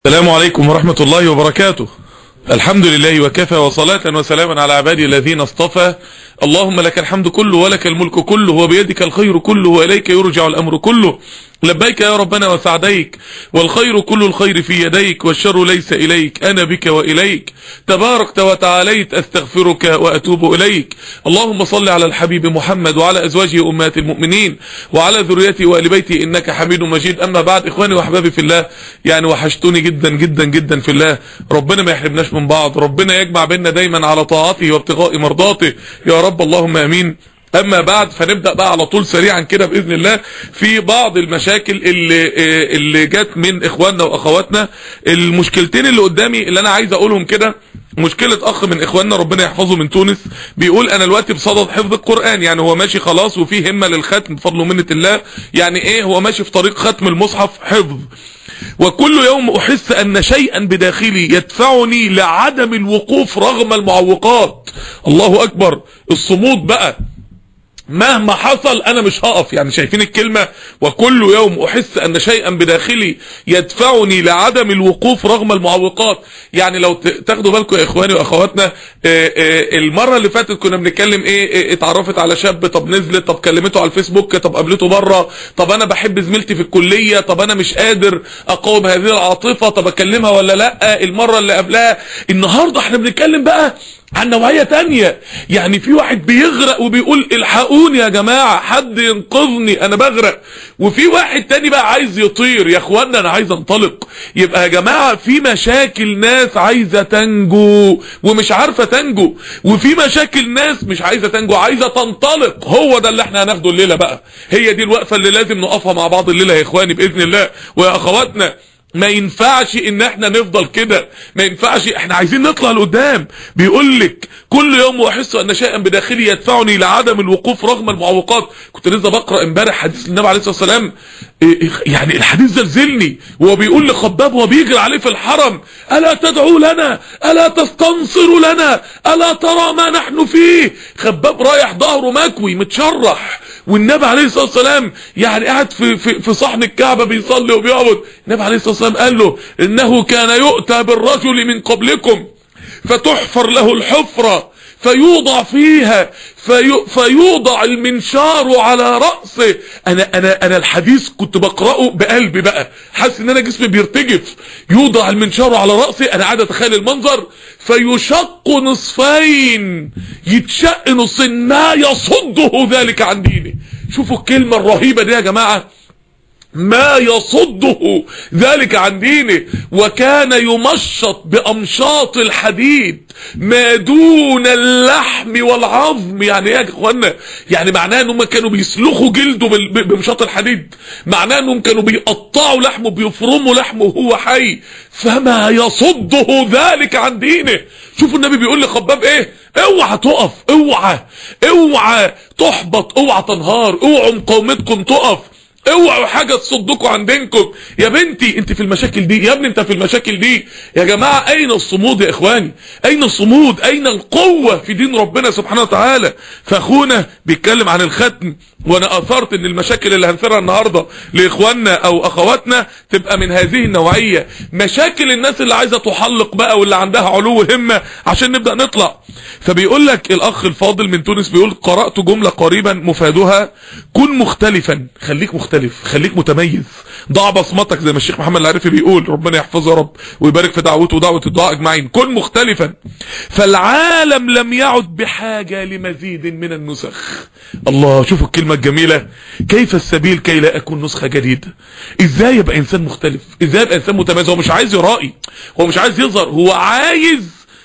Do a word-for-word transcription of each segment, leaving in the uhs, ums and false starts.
السلام عليكم ورحمة الله وبركاته. الحمد لله وكفى، وصلاة وسلاما على عبادي الذين اصطفى. اللهم لك الحمد كله ولك الملك كله وبيدك الخير كله وإليك يرجع الأمر كله. لبيك يا ربنا وسعديك، والخير كل الخير في يديك، والشر ليس إليك، أنا بك وإليك تباركت وتعاليت، أستغفرك وأتوب إليك. اللهم صل على الحبيب محمد وعلى أزواجه أمهات المؤمنين وعلى ذريته وآل بيته إنك حميد مجيد. أما بعد، إخواني وأحبابي في الله، يعني وحشتوني جدا جدا جدا في الله. ربنا ما يحرمناش من بعض، ربنا يجمع بيننا دايما على طاعته وابتغاء مرضاته يا رب، اللهم آمين. اما بعد، فنبدأ بقى على طول سريعا كده بإذن الله في بعض المشاكل اللي اللي جت من اخواننا واخواتنا. المشكلتين اللي قدامي اللي انا عايز اقولهم كده، مشكلة اخ من اخواننا ربنا يحفظه من تونس، بيقول انا دلوقتي بصدد حفظ القرآن، يعني هو ماشي خلاص وفيه همة للختم بفضل ومنة الله، يعني ايه، هو ماشي في طريق ختم المصحف حفظ، وكل يوم احس ان شيئا بداخلي يدفعني لعدم الوقوف رغم المعوقات. الله اكبر، الصمود بقى، مهما حصل انا مش هقف. يعني شايفين الكلمة؟ وكل يوم احس ان شيئا بداخلي يدفعني لعدم الوقوف رغم المعوقات. يعني لو تاخدوا بالكم يا اخواني واخواتنا، المرة اللي فاتت كنا بنتكلم ايه، اتعرفت على شاب، طب نزلت، طب كلمته على الفيسبوك، طب قابلته بره، طب انا بحب زميلتي في الكلية، طب انا مش قادر اقاوم هذه العاطفة، طب اكلمها ولا لا. المرة اللي قبلها، النهاردة احنا بنتكلم بقى عن نوعية تانية. يعني في واحد بيغرق وبيقول الحقوني يا جماعة، حد ينقذني انا بغرق، وفي واحد تاني بقى عايز يطير، يا اخوانا انا عايز انطلق. يبقى يا جماعة في مشاكل ناس عايزة تنجو ومش عارفة تنجو، وفي مشاكل ناس مش عايزة تنجو عايزة تنطلق. هو ده اللي احنا هناخده الليلة بقى، هي دي الوقفة اللي لازم نقفها مع بعض الليلة يا اخواني بإذن الله ويا اخواتنا. ما ينفعش ان احنا نفضل كده، ما ينفعش، احنا عايزين نطلع لقدام. بيقولك كل يوم احس ان شيئا بداخلي يدفعني لعدم الوقوف رغم المعوقات. كنت لسه بقرا امبارح حديث النبي عليه الصلاه والسلام، يعني الحديث زلزلني، وهو بيقول لخباب وهو بيجري عليه في الحرم: الا تدعو لنا، الا تستنصر لنا، الا ترى ما نحن فيه. خباب رايح ظهره مكوي متشرح، والنبي عليه الصلاه والسلام يعني قاعد في في, في صحن الكعبه بيصلي وبيعبد. النبي عليه الصلاه والسلام قال له انه كان يؤتى بالرجل من قبلكم فتحفر له الحفرة فيوضع فيها في فيوضع المنشار على رأسه. انا انا انا الحديث كنت بقرأه بقلبي بقى، حاسس ان انا جسمي بيرتجف. يوضع المنشار على رأسه، انا قاعد اتخيل المنظر، فيشق نصفين، يتشق نصين، ما يصده ذلك عن دينه. شوفوا الكلمة الرهيبة دي يا جماعة، ما يصده ذلك عن دينه. وكان يمشط بأمشاط الحديد ما دون اللحم والعظم. يعني ايه يا اخوانا؟ يعني معناه انهم كانوا بيسلخوا جلده بمشاط الحديد، معناه انهم كانوا بيقطعوا لحمه، بيفرموا لحمه وهو حي. فما يصده ذلك عن دينه. شوفوا النبي بيقول لخباب ايه: اوعى تقف، اوعى اوعى تحبط، اوعى تنهار، اوعوا مقاومتكم تقف، اوعوا حاجة تصدكوا عن دينكم. يا بنتي انت في المشاكل دي، يا ابني انت في المشاكل دي. يا جماعة اين الصمود يا اخواني؟ اين الصمود؟ اين القوة في دين ربنا سبحانه وتعالى؟ فاخونا بيتكلم عن الختم، وانا اثرت ان المشاكل اللي هنثيرها النهاردة لاخواننا او اخواتنا تبقى من هذه النوعية، مشاكل الناس اللي عايزة تحلق بقى واللي عندها علو همة عشان نبدأ نطلع. فبيقول لك الاخ الفاضل من تونس، بيقول: قرأت جملة قريبا مفادها كن مختلفا. خليك مختلف، خليك متميز، ضع بصمتك زي ما الشيخ محمد العارفي بيقول، ربنا يحفظه يا رب ويبارك في دعوته ودعوة الدعاء اجمعين. كن مختلفا فالعالم لم يعد بحاجة لمزيد من النسخ. الله، شوفوا الكلمة الجميلة، كيف السبيل كي لا اكون نسخة جديدة. ازاي يبقى انسان مختلف؟ ازاي يبقى انسان متميز؟ هو مش عايز يرائي، هو مش عايز يظهر، هو عايز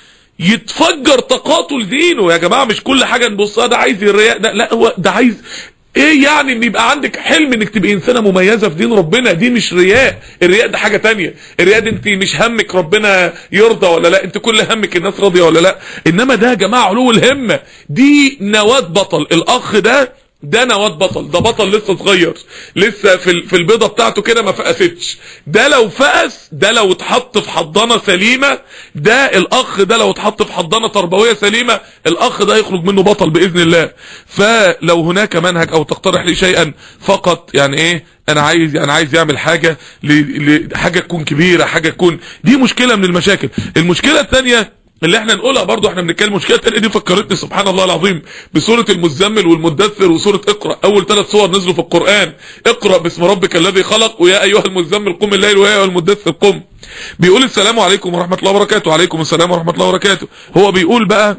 يتفجر طاقاته لدينه. يا جماعة مش كل حاجة نبصها ده عايز الرياء، ده لا، هو ده عايز ايه؟ يعني ان يبقى عندك حلم انك تبقى انسانة مميزة في دين ربنا. دي مش رياء، الرياء ده حاجة تانية. الرياء ده انت مش همك ربنا يرضى ولا لا، انت كل همك الناس راضية ولا لا. انما ده يا جماعة علو الهمة، دي نواة بطل. الاخ ده ده نواد بطل، ده بطل لسه صغير، لسه في في البيضه بتاعته كده ما فقستش. ده لو فقس، ده لو اتحط في حضانه سليمه، ده الاخ ده لو اتحط في حضانه تربويه سليمه، الاخ ده يخرج منه بطل باذن الله. فلو هناك منهج او تقترح لي شيئا فقط، يعني ايه، انا عايز انا عايز يعمل حاجه لحاجه تكون كبيره، حاجه تكون، دي مشكله من المشاكل. المشكله الثانيه اللي احنا نقولها برضو، احنا بنتكلم مشكله التانية دي فكرتني سبحان الله العظيم بسوره المزمل والمدثر وسوره اقرا. اول ثلاث سور نزلوا في القران، اقرا باسم ربك الذي خلق، ويا ايها المزمل قم الليل، ويا ايها المدثر قم. بيقول السلام عليكم ورحمه الله وبركاته. وعليكم السلام ورحمه الله وبركاته. هو بيقول بقى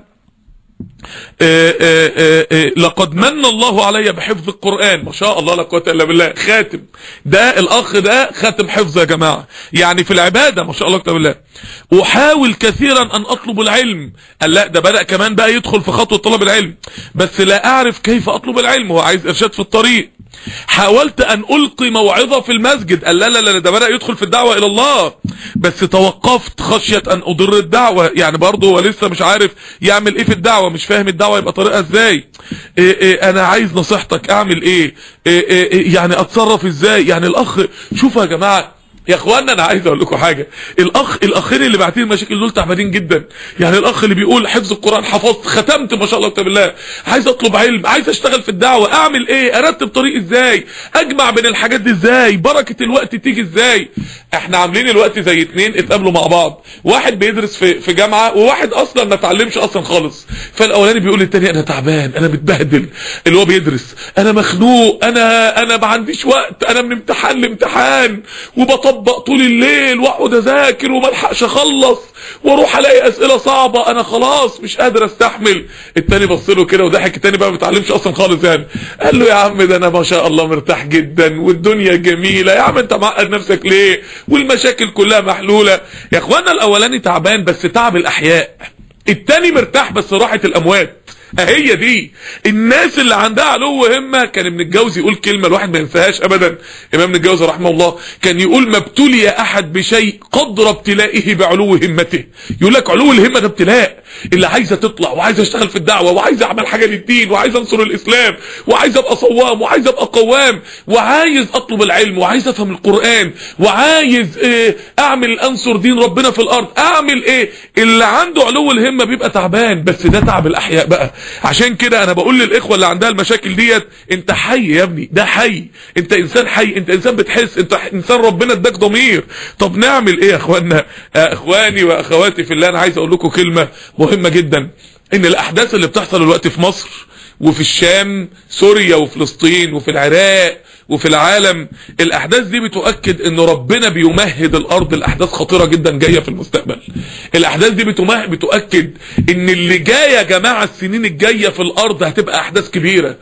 آآ آآ آآ لقد من الله علي بحفظ القرآن، ما شاء الله لا قوة الا بالله، خاتم. ده الاخ ده خاتم حفظ يا جماعة، يعني في العبادة ما شاء الله لا بالله. احاول كثيرا ان اطلب العلم. قال لا ده بدأ كمان بقى يدخل في خطوة طلب العلم، بس لا اعرف كيف اطلب العلم، هو عايز ارشاد في الطريق. حاولت ان القي موعظة في المسجد. قال لا لا لا ده بدأ يدخل في الدعوة الى الله، بس توقفت خشية ان اضر الدعوة، يعني برضه هو لسه مش عارف يعمل ايه في الدعوة، مش فاهم الدعوة يبقى طريقها ازاي. إيه إيه انا عايز نصيحتك، اعمل ايه, إيه, إيه يعني اتصرف ازاي. يعني الاخ، شوفوا يا جماعة يا اخوانا، انا عايز اقول لكم حاجه، الاخ الاخين اللي باعتين المشاكل دول تعبانين جدا. يعني الاخ اللي بيقول حفظ القران، حفظت، ختمت ما شاء الله بالله، عايز اطلب علم، عايز اشتغل في الدعوه، اعمل ايه، ارتب طريقي ازاي، اجمع بين الحاجات دي ازاي، بركه الوقت تيجي ازاي. احنا عاملين الوقت زي اتنين اتقابلوا مع بعض، واحد بيدرس في في جامعه، وواحد اصلا ما اتعلمش اصلا خالص. فالاولاني بيقول للتاني انا تعبان، انا متبهدل، اللي هو بيدرس، انا مخنوق، انا انا ما عنديش وقت، انا من امتحان لامتحان وبطبق طول الليل واقعد اذاكر وما الحقش اخلص، واروح الاقي اسئله صعبه، انا خلاص مش قادر استحمل. التاني بص له كده وضحك، التاني بقى ما بيتعلمش اصلا خالص يعني، قال له يا عم ده انا ما شاء الله مرتاح جدا والدنيا جميله، يا عم انت معقد نفسك ليه والمشاكل كلها محلوله. يا اخوانا الاولاني تعبان بس تعب الاحياء، التاني مرتاح بس راحه الاموات. اهي دي الناس اللي عندها علو همه. كان ابن الجوزي يقول كلمه الواحد ما ينساهاش ابدا، امام ابن الجوزي رحمه الله كان يقول ما ابتلي احد بشيء قدر ابتلائه بعلو همته. يقول لك علو الهمه ده ابتلاء، اللي عايزه تطلع وعايزه اشتغل في الدعوه وعايزه اعمل حاجه للدين وعايزه انصر الاسلام وعايزه ابقى صوام وعايزه ابقى قوام وعايز اطلب العلم وعايز افهم القران وعايز ايه اعمل انصر دين ربنا في الارض، اعمل ايه. اللي عنده علو الهمه بيبقى تعبان، بس ده تعب الاحياء بقى. عشان كده انا بقول للاخوه اللي عندها المشاكل ديت، انت حي يا ابني، ده حي، انت انسان حي، انت انسان بتحس، انت انسان ربنا اداك ضمير. طب نعمل ايه يا اخوانا؟ اخواني واخواتي في الله، انا عايز اقول لكم كلمه مهمه جدا، ان الاحداث اللي بتحصل دلوقتي في مصر وفي الشام، سوريا وفلسطين وفي العراق وفي العالم، الاحداث دي بتؤكد ان ربنا بيمهد الارض لاحداث خطيره جدا جايه في المستقبل. الاحداث دي بتمهد بتؤكد ان اللي جاي يا جماعه السنين الجايه في الارض هتبقى احداث كبيره،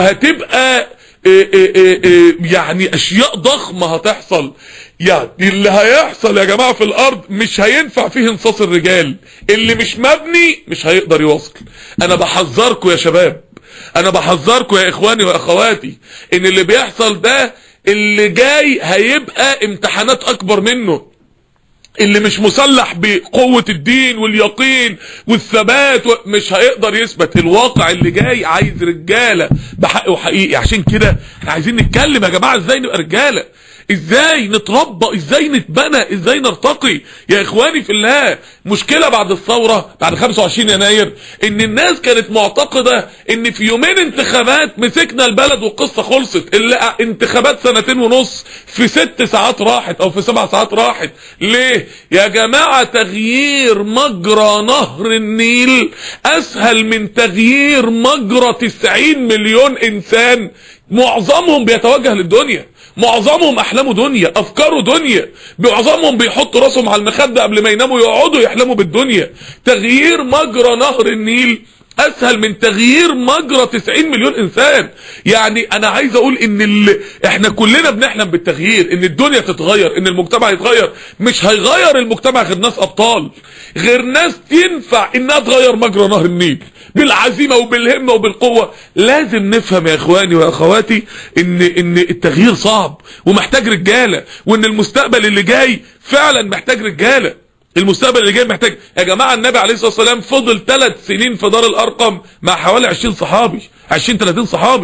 وهتبقى إيه إيه إيه يعني اشياء ضخمه هتحصل. يعني اللي هيحصل يا جماعه في الارض مش هينفع فيه انصاص الرجال، اللي مش مبني مش هيقدر يواصل. انا بحذركم يا شباب، انا بحذركم يا اخواني واخواتي، ان اللي بيحصل ده اللي جاي هيبقى امتحانات اكبر منه. اللي مش مسلح بقوة الدين واليقين والثبات مش هيقدر يثبت. الواقع اللي جاي عايز رجالة بحق وحقيقي. عشان كده احنا عايزين نتكلم يا جماعة ازاي نبقى رجالة، ازاي نتربى، ازاي نتبنى، ازاي نرتقي. يا اخواني في الله، مشكلة بعد الثورة بعد خمسة وعشرين يناير ان الناس كانت معتقدة ان في يومين انتخابات مسكنا البلد والقصة خلصت. اللي انتخابات سنتين ونص في ست ساعات راحت او في سبع ساعات راحت. ليه يا جماعة؟ تغيير مجرى نهر النيل اسهل من تغيير مجرى تسعين مليون انسان، معظمهم بيتوجه للدنيا، معظمهم احلامه دنيا، افكاره دنيا، معظمهم بيحطوا راسهم على المخدة قبل ما يناموا يقعدوا يحلموا بالدنيا. تغيير مجرى نهر النيل اسهل من تغيير مجرى تسعين مليون انسان. يعني انا عايز اقول ان اللي احنا كلنا بنحلم بالتغيير، ان الدنيا تتغير، ان المجتمع يتغير. مش هيغير المجتمع غير ناس ابطال، غير ناس ينفع انها تغير مجرى نهر النيل بالعزيمة وبالهمة وبالقوة. لازم نفهم يا اخواني واخواتي ان ان التغيير صعب ومحتاج رجالة، وان المستقبل اللي جاي فعلا محتاج رجالة. المستقبل اللي جاي محتاج يا جماعة. النبي عليه الصلاة والسلام فضل ثلاث سنين في دار الارقم مع حوالي عشرين صحابي، عشرين ثلاثين صحابي.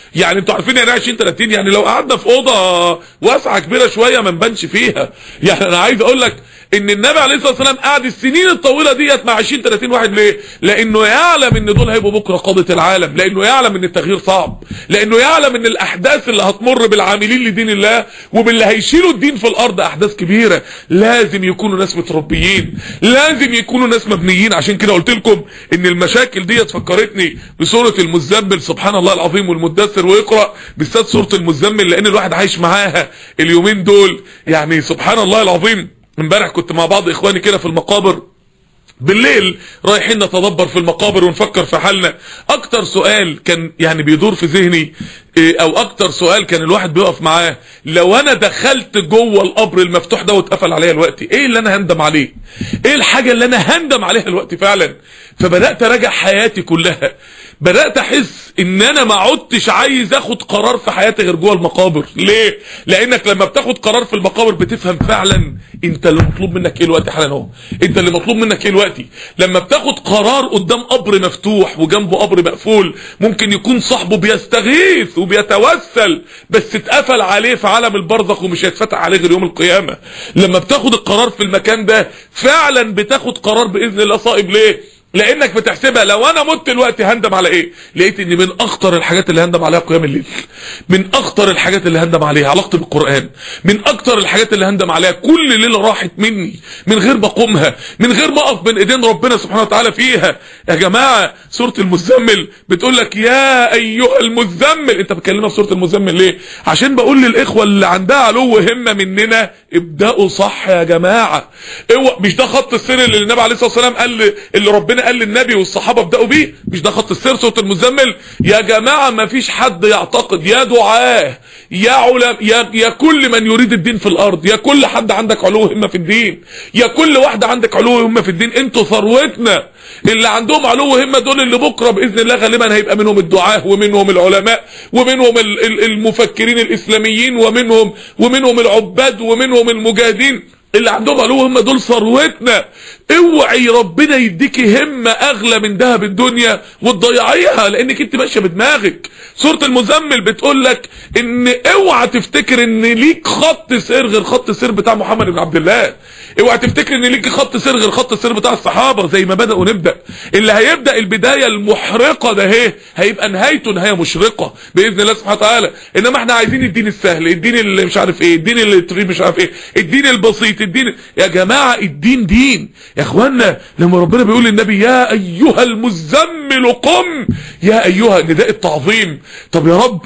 يعني انتوا عارفين يعني عشرين تلاتين، يعني لو قعدنا في اوضه واسعه كبيره شويه ما نبانش فيها. يعني انا عايز اقول لك ان النبي عليه الصلاه والسلام قعد السنين الطويله ديت مع عشرين تلاتين واحد. ليه؟ لانه يعلم ان دول هيبقوا بكره قاده العالم، لانه يعلم ان التغيير صعب، لانه يعلم ان الاحداث اللي هتمر بالعاملين لدين الله وباللي هيشيلوا الدين في الارض احداث كبيره. لازم يكونوا ناس متربيين، لازم يكونوا ناس مبنيين. عشان كده قلت لكم ان المشاكل ديت فكرتني بسوره المزمل، سبحان الله العظيم، والمدثر، ويقرا بالذات سوره المزمل لان الواحد عايش معاها اليومين دول. يعني سبحان الله العظيم، امبارح كنت مع بعض اخواني كده في المقابر بالليل، رايحين نتدبر في المقابر ونفكر في حالنا. اكتر سؤال كان يعني بيدور في ذهني، او اكتر سؤال كان الواحد بيقف معاه، لو انا دخلت جوه القبر المفتوح ده واتقفل عليا الوقت، ايه اللي انا هندم عليه؟ ايه الحاجة اللي انا هندم عليها الوقت فعلا؟ فبدأت اراجع حياتي كلها، بدأت احس ان انا ما عدتش عايز اخد قرار في حياتي غير جوه المقابر. ليه؟ لانك لما بتاخد قرار في المقابر بتفهم فعلا انت اللي مطلوب منك ايه الوقت حالا اهو، انت اللي مطلوب منك ايه الوقت. لما بتاخد قرار قدام قبر مفتوح وجنبه قبر مقفول، ممكن يكون صاحبه بيستغيث وبيتوسل بس اتقفل عليه في عالم البرزخ ومش هيتفتح عليه غير يوم القيامة. لما بتاخد القرار في المكان ده فعلا بتاخد قرار باذن الله صائب. ليه؟ لانك بتحسبها لو انا مت دلوقتي هندم على ايه. لقيت ان من اخطر الحاجات اللي هندم عليها قيام الليل، من اخطر الحاجات اللي هندم عليها علاقتي بالقران، من اكتر الحاجات اللي هندم عليها كل ليله راحت مني من غير ما اقومها، من غير ما اقف بين ايدين ربنا سبحانه وتعالى فيها. يا جماعه سوره المزمل بتقول لك يا ايها المزمل. انت بتكلمنا في سوره المزمل ليه؟ عشان بقول للاخوه اللي عندها علو همه مننا، ابداوا صح يا جماعه. اوعى، مش ده خط السير اللي النبي عليه الصلاه والسلام قال اللي ربنا قال للنبي والصحابه ابداوا بيه؟ مش ده خط السير سوره المزمل يا جماعه؟ ما فيش حد يعتقد، يا دعاه، يا علماء، يا, يا كل من يريد الدين في الارض، يا كل حد عندك علو همه في الدين، يا كل واحده عندك علو همه في الدين، انتوا ثروتنا. اللي عندهم علو همه دول اللي بكره باذن الله غالبا هيبقى منهم الدعاه ومنهم العلماء ومنهم المفكرين الاسلاميين ومنهم ومنهم العباد ومنهم المجاهدين. اللي عندهم علو همه دول ثروتنا. اوعي ربنا يديكي همه اغلى من ذهب الدنيا وتضيعيها لانك انت ماشيه بدماغك. سوره المزمل بتقول لك ان اوعى تفتكر ان ليك خط سير غير خط السير بتاع محمد بن عبد الله، اوعى تفتكر ان ليك خط سير غير خط السير بتاع الصحابه. زي ما بداوا نبدا، اللي هيبدا البدايه المحرقه ده اهي هيبقى نهايته نهايه مشرقه باذن الله سبحانه وتعالى. انما احنا عايزين الدين السهل، الدين اللي مش عارف ايه، الدين اللي مش عارف ايه، الدين البسيط، الدين. يا جماعه الدين دين يا اخوانا. لما ربنا بيقول للنبي يا ايها المزمل قم، يا ايها نداء التعظيم. طب يا رب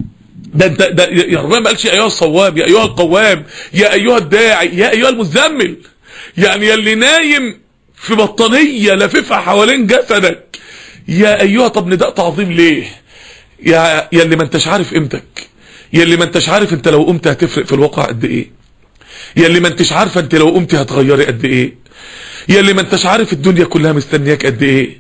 ده انت ده يا ربنا ما قالش يا ايها الصواب، يا ايها القوام، يا ايها الداعي، يا ايها المزمل. يعني يا اللي نايم في بطانيه لاففها حوالين جسدك يا ايها. طب نداء تعظيم ليه؟ يا يا اللي ما انتش عارف قيمتك، يا اللي ما انتش عارف انت لو قمت هتفرق في الواقع قد ايه، يا اللي ما انتش عارفه انت لو قمت هتغيري قد ايه، يا اللي ما انتش عارف الدنيا كلها مستنياك قد ايه.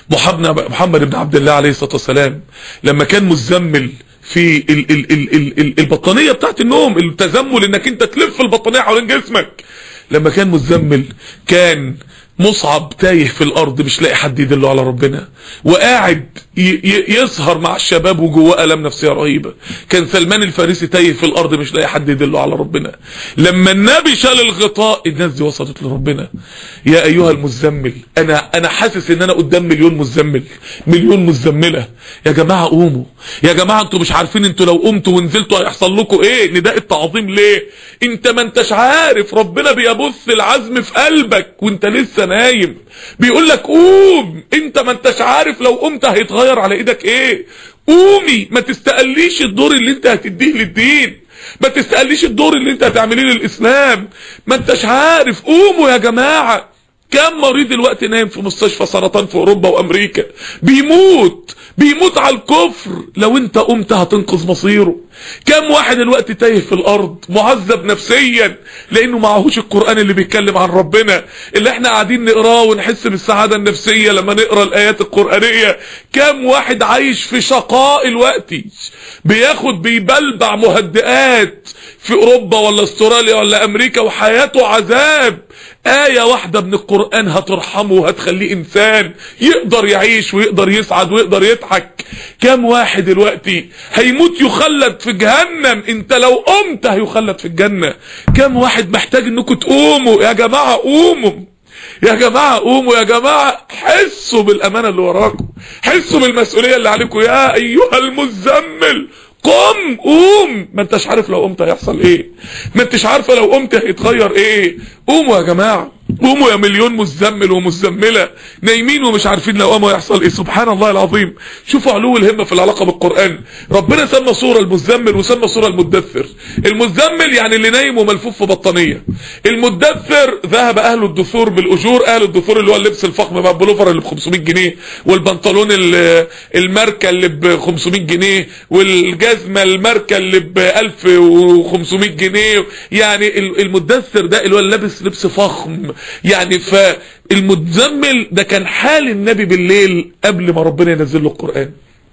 محمد بن عبد الله عليه الصلاه والسلام لما كان مزمل في ال ال ال ال ال البطانيه بتاعت النوم، التزمل انك انت تلف البطانيه حوالين جسمك، لما كان مزمل كان مصعب تايه في الارض مش لاقي حد يدله على ربنا وقاعد يسهر مع الشباب وجواه الام نفسيه رهيبه. كان سلمان الفارسي تايه في الارض مش لاقي حد يدله على ربنا. لما النبي شال الغطاء الناس دي وصلت لربنا. يا ايها المزمل، انا انا حاسس ان انا قدام مليون مزمل، مليون مزمله. يا جماعه قوموا، يا جماعه انتوا مش عارفين انتوا لو قمتوا ونزلتوا هيحصل لكم ايه. نداء التعظيم ليه؟ انت ما انتش عارف ربنا بيبث العزم في قلبك وانت لسه نايم، بيقول لك قوم. انت ما انتش عارف لو قمت هيتغير على ايدك ايه. قومي، ما تستقليش الدور اللي انت هتديه للدين، ما تستقليش الدور اللي انت هتعمليه للاسلام، ما انتش عارف. قوموا يا جماعه. كم مريض الوقت نايم في مستشفى سرطان في اوروبا وامريكا بيموت بيموت على الكفر، لو انت قمت هتنقذ مصيره. كم واحد الوقت تايه في الارض معذب نفسيا لانه معهوش القرآن اللي بيتكلم عن ربنا اللي احنا قاعدين نقراه ونحس بالسعادة النفسية لما نقرأ الايات القرآنية. كم واحد عايش في شقاء الوقت بياخد بيبلبع مهدئات في اوروبا ولا استراليا ولا امريكا وحياته عذاب. آية واحدة من القرآن هترحمه وهتخليه إنسان يقدر يعيش ويقدر يسعد ويقدر يضحك. كم واحد دلوقتي هيموت يخلد في جهنم، انت لو قمت هيخلد في الجنة. كم واحد محتاج انكم تقوموا يا جماعة، قوموا يا جماعة، قوموا يا جماعة، حسوا بالأمانة اللي وراكم، حسوا بالمسؤولية اللي عليكم. يا أيها المزمل قم، قوم. ما انتش عارف لو قمت هيحصل ايه، ما انتش عارفة لو قمت هيتغير ايه. قوموا يا جماعة، قوموا يا مليون مزمل ومزملة نايمين ومش عارفين لو قاموا يحصل ايه. سبحان الله العظيم. شوفوا علو الهمة في العلاقة بالقرآن. ربنا سمى سورة المزمل وسمى سورة المدثر. المزمل يعني اللي نايم وملفوف في بطانية. المدثر ذهب اهل الدثور بالاجور، اهل الدثور اللي هو اللبس الفخم بقى، البلوفر اللي ب خمسمية جنيه، والبنطلون الماركة اللي ب خمسمية جنيه، والجزمة الماركة اللي ب ألف وخمسمية جنيه. يعني المدثر ده اللي هو لابس لبس فخم. يعني فالمتزمل ده كان حال النبي بالليل قبل ما ربنا ينزل له القرآن،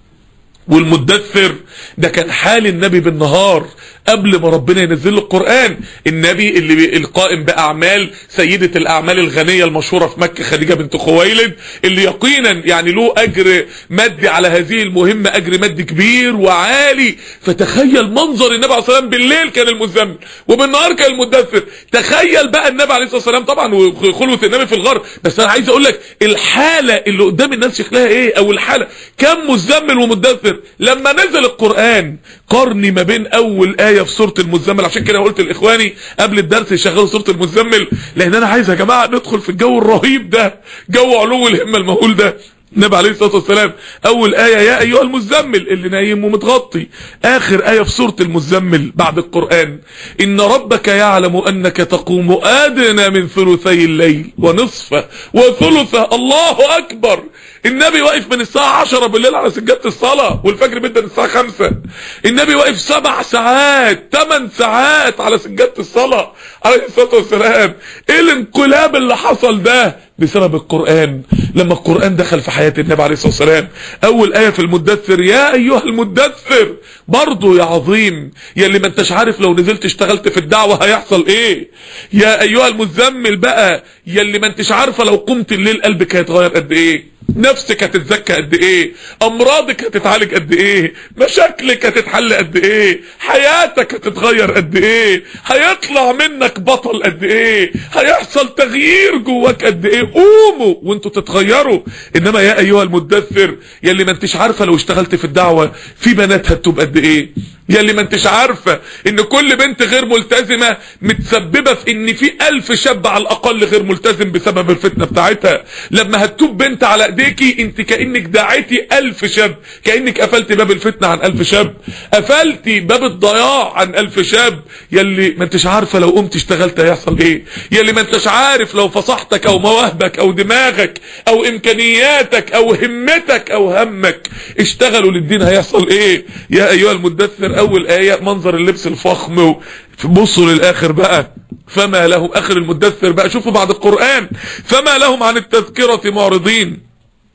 والمدثر ده كان حال النبي بالنهار قبل ما ربنا ينزل له القرآن. النبي اللي القائم بأعمال سيدة الأعمال الغنية المشهورة في مكة خديجة بنت خويلد، اللي يقينا يعني له أجر مادي على هذه المهمة، أجر مادي كبير وعالي. فتخيل منظر النبي عليه الصلاة والسلام بالليل كان المزمل وبالنهار كان المدثر. تخيل بقى النبي عليه الصلاة والسلام طبعا وخلوة النبي في الغار. بس أنا عايز أقول لك الحالة اللي قدام الناس شكلها إيه، أو الحالة كم مزمل ومدثر. لما نزل القرآن قرني ما بين أول آية في سورة المزمل. عشان كده قلت لإخواني قبل الدرس يشغلوا سورة المزمل، لأن أنا عايز يا جماعة ندخل في الجو الرهيب ده، جو علو الهمة المهول ده. النبي عليه الصلاة والسلام أول آية يا أيها المزمل اللي نايم ومتغطي. آخر آية في سورة المزمل بعد القرآن إن ربك يعلم أنك تقوم أدنى من ثلثي الليل ونصفه وثلثه. الله أكبر. النبي واقف من الساعة عشرة بالليل على سجادة الصلاة، والفجر بيبدأ الساعة خمسة. النبي واقف سبع ساعات ثمان ساعات على سجادة الصلاة عليه الصلاة والسلام. ايه الانقلاب اللي حصل ده؟ بسبب القرآن. لما القرآن دخل في حياة النبي عليه الصلاة والسلام أول آية في المدثر يا أيها المدثر. برضو يا عظيم، يا اللي ما انتش عارف لو نزلت اشتغلت في الدعوة هيحصل ايه. يا أيها المزمل بقى، يا اللي ما انتش عارفة لو قمت الليل قلبك هيتغير قد ايه، نفسك هتتزكى قد ايه، امراضك هتتعالج قد ايه، مشاكلك هتتحل قد ايه، حياتك هتتغير قد ايه، هيطلع منك بطل قد ايه، هيحصل تغيير جواك قد ايه. قوموا وانتوا تتغيروا. انما يا ايها المدثر، يا اللي ما انتش عارفه لو اشتغلت في الدعوه في بنات هتتوب قد ايه، يا اللي ما انتش عارفه ان كل بنت غير ملتزمه متسببه في ان في الف شاب على الاقل غير ملتزم بسبب الفتنه بتاعتها. لما هتتوب بنت على ايديكي انت كأنك دعيتي الف شاب، كأنك قفلتي باب الفتنة عن الف شاب، قفلتي باب الضياع عن الف شاب. يلي ما انتش عارفة لو قمت اشتغلت هيحصل ايه، يلي ما انتش عارف لو فصحتك او مواهبك او دماغك او امكانياتك او همتك او همك اشتغلوا للدين هيحصل ايه. يا ايها المدثر اول آية منظر اللبس الفخم. بصوا للاخر بقى فما لهم، اخر المدثر بقى شوفوا بعد القرآن فما لهم عن التذكرة معرضين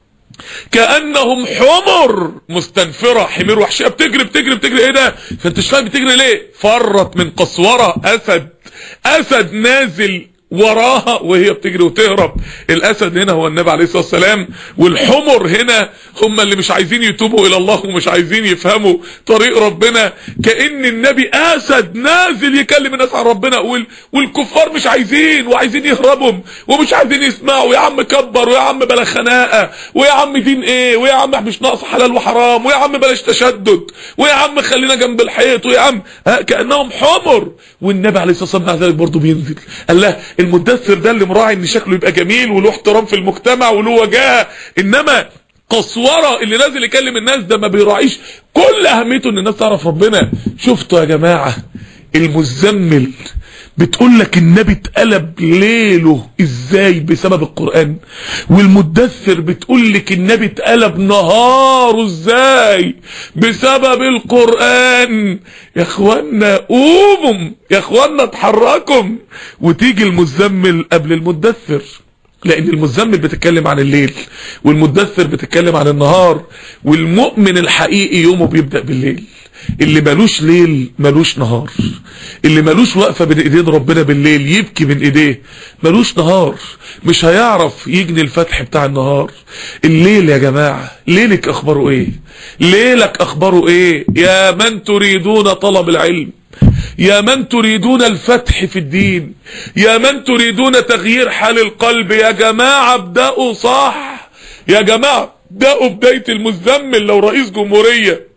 كأنهم حمر مستنفرة. حمير وحشية بتجري بتجري بتجري. ايه ده؟ فانتش فاهم بتجري ليه؟ فرت من قسورة. اسد اسد نازل وراها وهي بتجري وتهرب. الاسد هنا هو النبي عليه الصلاة والسلام، والحمر هنا هم اللي مش عايزين يتوبوا الى الله ومش عايزين يفهموا طريق ربنا. كأن النبي اسد نازل يكلم الناس عن ربنا، والكفار مش عايزين وعايزين يهربوا ومش عايزين يسمعوا. يا عم كبر، ويا عم بلا خناقة، ويا عم دين ايه، ويا عم مش ناقص حلال وحرام، ويا عم بلاش تشدد، ويا عم خلينا جنب الحيط، ويا عم كأنهم حمر. والنبي عليه الصلاة والسلام مع ذلك برضه بينزل. قال له المدثر ده اللي مراعي ان شكله يبقى جميل وله احترام في المجتمع وله وجاهه، انما قسورة اللي نازل يكلم الناس ده ما بيراعيش كل اهميته ان الناس تعرف ربنا. شفتوا يا جماعة المزمل بتقول لك النبي اتقلب ليله ازاي بسبب القرآن، والمدثر بتقول لك النبي اتقلب نهاره ازاي بسبب القرآن. يا اخوانا قوموا، يا اخوانا اتحركم. وتيجي المزمل قبل المدثر، لان المزمل بتتكلم عن الليل والمدثر بتتكلم عن النهار. والمؤمن الحقيقي يومه بيبدأ بالليل، اللي ملوش ليل ملوش نهار، اللي ملوش وقفة بين ايدين ربنا بالليل يبكي بين ايديه ملوش نهار، مش هيعرف يجني الفتح بتاع النهار. الليل يا جماعة ليلك اخباره ايه؟ ليلك اخباره ايه؟ يا من تريدون طلب العلم، يا من تريدون الفتح في الدين، يا من تريدون تغيير حال القلب، يا جماعة ابدأوا صح، يا جماعة ابدأوا بداية المزمل. لو رئيس جمهورية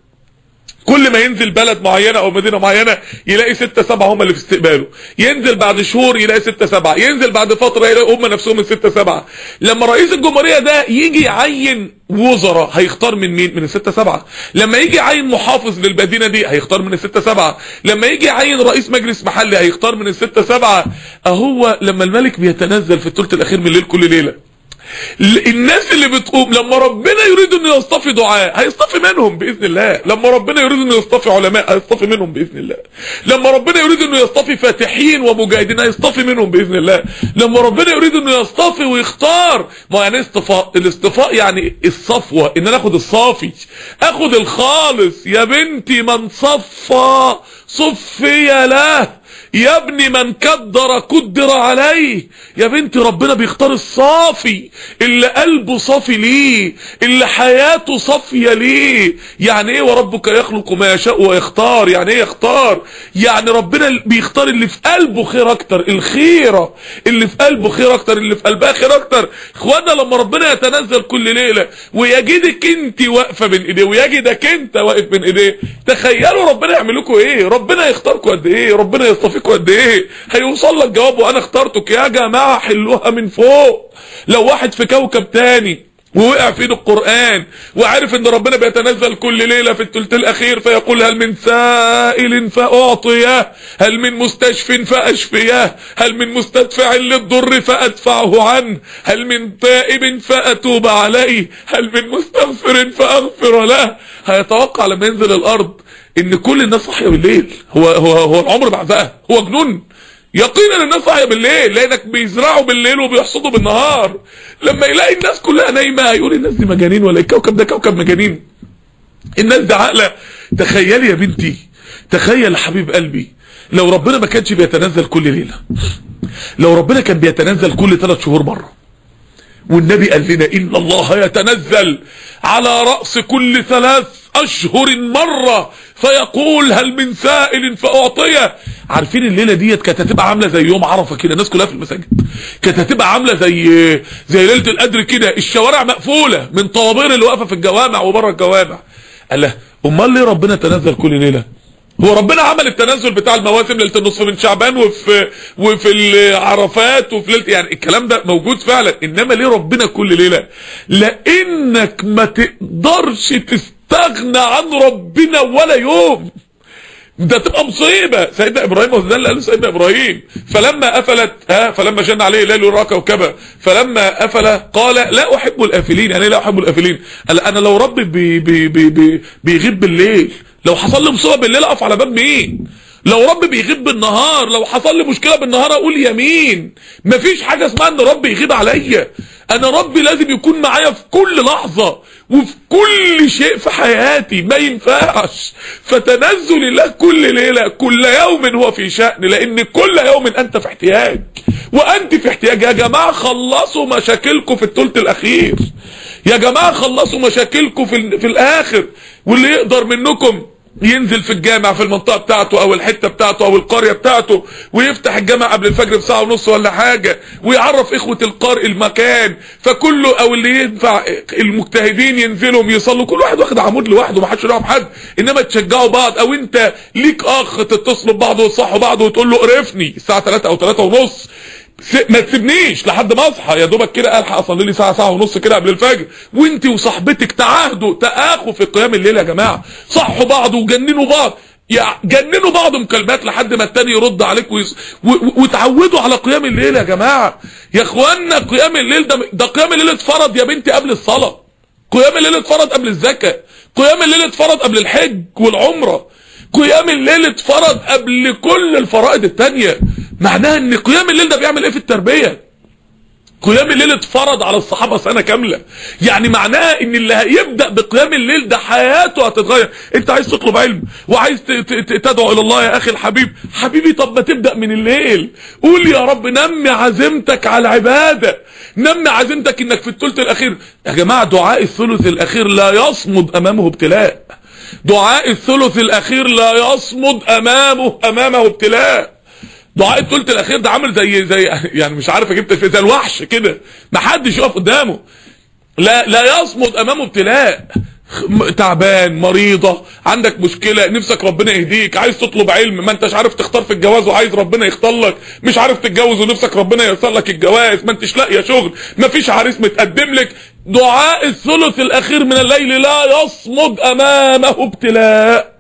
كل ما ينزل بلد معينة او مدينة معينة يلاقي ستة سبعة هم اللي في استقباله، ينزل بعد شهور يلاقي ستة سبعة، ينزل بعد فترة يلاقي هم نفسهم من ستة سبعة. لما رئيس الجمهورية ده يجي يعين وزراء هيختار من مين؟ من الستة سبعة. لما يجي يعين محافظ للمدينة دي هيختار من الستة سبعة. لما يجي يعين رئيس مجلس محلي هيختار من الستة سبعة. اهو لما الملك بيتنزل في الثلث الاخير من الليل كل ليلة، الناس اللي بتقوم لما ربنا يريد انه يصطفي دعاء هيصطفي منهم باذن الله، لما ربنا يريد انه يصطفي علماء هيصطفي منهم باذن الله، لما ربنا يريد انه يصطفي فاتحين ومجاهدين هيصطفي منهم باذن الله، لما ربنا يريد انه يصطفي ويختار. ما يعني اصطفاء؟ الاصطفاء يعني الصفوه، ان انا اخد الصافي، اخد الخالص. يا بنتي من صفى صفي له، يا ابني من كدر كدر عليه. يا بنتي ربنا بيختار الصافي، اللي قلبه صافي ليه، اللي حياته صافية ليه. يعني ايه وربك يخلق ما يشاء ويختار؟ يعني ايه يختار؟ يعني ربنا بيختار اللي في قلبه خير اكتر، الخيرة اللي في قلبه خير اكتر، اللي في قلبها خير اكتر. اخوانا لما ربنا يتنزل كل ليلة ويجدك انت واقفة بين ايديه ويجدك انت واقف بين ايديه، تخيلوا ربنا يعمل لكم ايه، ربنا يختاركم قد ايه، ربنا يصطفيكم قد ايه. هيوصل لك جواب وانا اخترتك. يا جماعة حلوها من فوق. لو واحد في كوكب تاني ووقع في ايده القرآن وعرف ان ربنا بيتنزل كل ليلة في الثلث الاخير فيقول هل من سائل فاعطيه، هل من مستشف فاشفيه، هل من مستدفع للضر فادفعه عنه، هل من تائب فاتوب عليه، هل من مستغفر فاغفر له، هيتوقع لما ينزل الارض ان كل الناس صاحيه بالليل. هو هو هو العمر بعدها هو جنون. يقينا الناس صاحيه بالليل لانك بيزرعوا بالليل وبيحصدوا بالنهار. لما يلاقي الناس كلها نايمه هيقول الناس دي مجانين ولا الكوكب ده كوكب مجانين، الناس دي عاقله. تخيلي يا بنتي، تخيل حبيب قلبي لو ربنا ما كانش بيتنزل كل ليله، لو ربنا كان بيتنزل كل ثلاث شهور مره. والنبي قال لنا ان الله يتنزل على رأس كل ثلاث اشهر مرة فيقول هل من سائل فاعطيه. عارفين الليله ديت كانت هتبقى عامله زي يوم عرفه كده، الناس كلها في المساجد، كانت هتبقى عامله زي زي ليله القدر كده، الشوارع مقفوله من طوابير اللي واقفه في الجوامع وبره الجوامع. قال له امال ليه ربنا تنزل كل ليله؟ هو ربنا عمل التنزل بتاع المواسم ليله النصف من شعبان وفي وفي العرفات وفي ليله، يعني الكلام ده موجود فعلا، انما ليه ربنا كل ليله؟ لانك ما تقدرش تستغنى عن ربنا ولا يوم، ده تبقى مصيبه. سيدنا ابراهيم وده اللي قاله سيدنا ابراهيم، فلما قفلت ها فلما جن عليه الليل ورأى كوكبا فلما قفل قال لا احب الافلين. يعني لا احب الافلين؟ قال انا لو ربي بي بي بي بي بيغيب بالليل، لو حصل لي مصيبه بالليل اقف على باب مين؟ لو ربي بيغيب بالنهار، لو حصل لي مشكله بالنهار اقول يمين. مفيش حاجه اسمها ان ربي يغيب عليا، انا ربي لازم يكون معايا في كل لحظه وفي كل شيء في حياتي، ما ينفعش. فتنزل الله كل ليله كل يوم هو في شأن، لان كل يوم انت في احتياج وانت في احتياج. يا جماعه خلصوا مشاكلكم في الثلث الاخير، يا جماعه خلصوا مشاكلكم في, في الاخر. واللي يقدر منكم ينزل في الجامع في المنطقة بتاعته او الحتة بتاعته او القرية بتاعته ويفتح الجامع قبل الفجر بساعة ونص ولا حاجة ويعرف اخوة القارئ المكان، فكله او اللي ينفع المجتهدين ينزلوا يصلوا، كل واحد واخد عمود لوحده ما حدش يراهم حد، انما تشجعوا بعض. او انت ليك اخ تتصلوا ببعض وتصحوا بعض وتقول له قرفني الساعة ثلاثة او ثلاثة ونص، ما تسيبنيش لحد ما اصحى، يا دوبك كده الحق اصلي لي ساعه ساعه ونص كده قبل الفجر. وانت وصاحبتك تعاهدوا تآخوا في قيام الليل يا جماعه، صحوا بعض وجننوا بعض، يعني جننوا بعض مكالمات لحد ما التاني يرد عليك ويص... و... وتعودوا على قيام الليل يا جماعه. يا اخوانا قيام الليل ده ده قيام الليل اتفرض يا بنتي قبل الصلاه، قيام الليل اتفرض قبل الزكاه، قيام الليل اتفرض قبل الحج والعمره، قيام الليل اتفرض قبل كل الفرائض التانية. معناها ان قيام الليل ده بيعمل ايه في التربية؟ قيام الليل اتفرض على الصحابة سنة كاملة. يعني معناها ان اللي هيبدأ بقيام الليل ده حياته هتتغير. انت عايز تطلب علم وعايز تدعو الى الله يا اخي الحبيب، حبيبي طب ما تبدأ من الليل. قول يا رب نمي عزيمتك على العبادة، نمي عزيمتك انك في الثلث الاخير. يا جماعة دعاء الثلث الاخير لا يصمد امامه ابتلاء. دعاء الثلث الاخير لا يصمد امامه امامه ابتلاء. دعاء الثلث الاخير ده عامل زي زي يعني مش عارف اجيب تشبيه، زي الوحش كده، ما حدش يقف قدامه. لا لا يصمد امامه ابتلاء. تعبان، مريضه، عندك مشكله، نفسك ربنا يهديك، عايز تطلب علم ما انتش عارف تختار في الجواز وعايز ربنا يختار لك، مش عارف تتجوز ونفسك ربنا ييسر لك الجواز، ما انتش لاقيه شغل، ما فيش عريس متقدم لك. دعاء الثلث الاخير من الليل لا يصمد امامه ابتلاء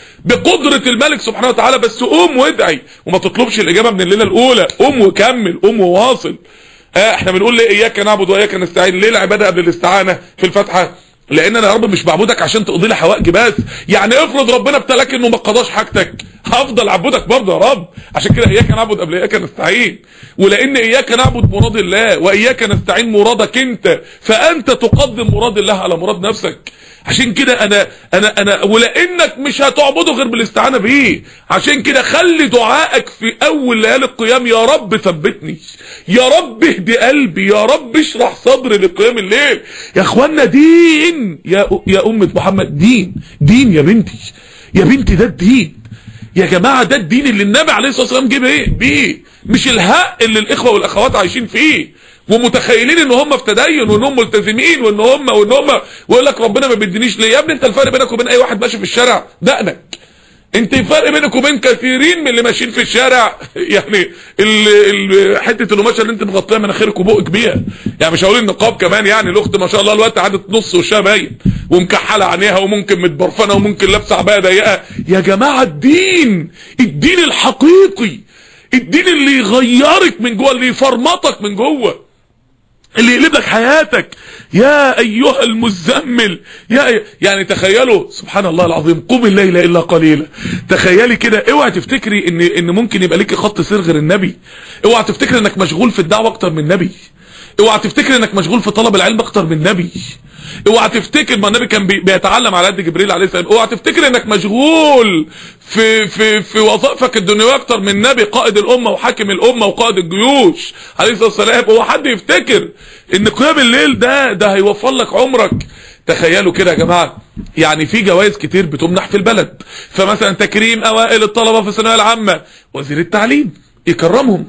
بقدرة الملك سبحانه وتعالى. بس قوم وادعي وما تطلبش الاجابة من الليلة الاولى، قوم وكمل، قوم وواصل. اه احنا بنقول ليه اياك نعبد واياك نستعين؟ ليه العبادة قبل الاستعانة في الفاتحة؟ لان انا يا رب مش بعبدك عشان تقضي لي حوائجي بس. يعني افرض ربنا ابتلاك انه ما قضاش حاجتك، هفضل اعبدك برضه يا رب. عشان كده اياك نعبد قبل اياك نستعين. ولان اياك نعبد مراد الله واياك نستعين مرادك انت، فانت تقدم مراد الله على مراد نفسك. عشان كده انا انا انا ولانك مش هتعبده غير بالاستعانه بيه، عشان كده خلي دعائك في اول ليالي القيام يا رب ثبتني، يا رب اهدي قلبي، يا رب اشرح صدري لقيام الليل. يا اخوانا دين، يا يا امه محمد، دين دين يا بنتي، يا بنتي ده الدين يا جماعه، ده الدين اللي النبي عليه الصلاه والسلام جه بيه بيه، مش الهق اللي الاخوه والاخوات عايشين فيه ومتخيلين ان هم في تدين وان هم ملتزمين وان هم وان هم ويقول لك ربنا ما بيدينيش ليه. يا ابني انت الفرق بينك وبين اي واحد ماشي في الشارع دقنك. انت الفرق بينك وبين كثيرين من اللي ماشيين في الشارع يعني ال ال حته القماشه اللي انت مغطيه مناخيرك وبقك بيها، يعني مش هقول النقاب كمان. يعني الاخت ما شاء الله الوقت قعدت نص وشها باين ومكحله عينيها وممكن متبرفنه وممكن لابسه عبايه ضيقه. يا جماعه الدين، الدين الحقيقي، الدين اللي يغيرك من جوه، اللي يفرمطك من جوه، اللي يقلب لك حياتك. يا ايها المزمل، يا يعني تخيلوا سبحان الله العظيم، قم الليل الا قليلا. تخيلي كده، اوعى تفتكري ان ان ممكن يبقى ليكي خط سير غير النبي. اوعى تفتكري انك مشغول في الدعوه اكتر من النبي. اوعى تفتكري انك مشغول في طلب العلم اكتر من النبي. اوعى تفتكر ما النبي كان بيتعلم على قد جبريل عليه السلام. اوعى تفتكر انك مشغول في في في وظائفك الدنيويه اكتر من النبي قائد الامه وحاكم الامه وقائد الجيوش عليه الصلاه والسلام. هو حد يفتكر ان قيام الليل ده ده هيوفر لك عمرك؟ تخيلوا كده يا جماعه، يعني في جوائز كتير بتمنح في البلد، فمثلا تكريم اوائل الطلبه في الثانويه العامه، وزير التعليم يكرمهم.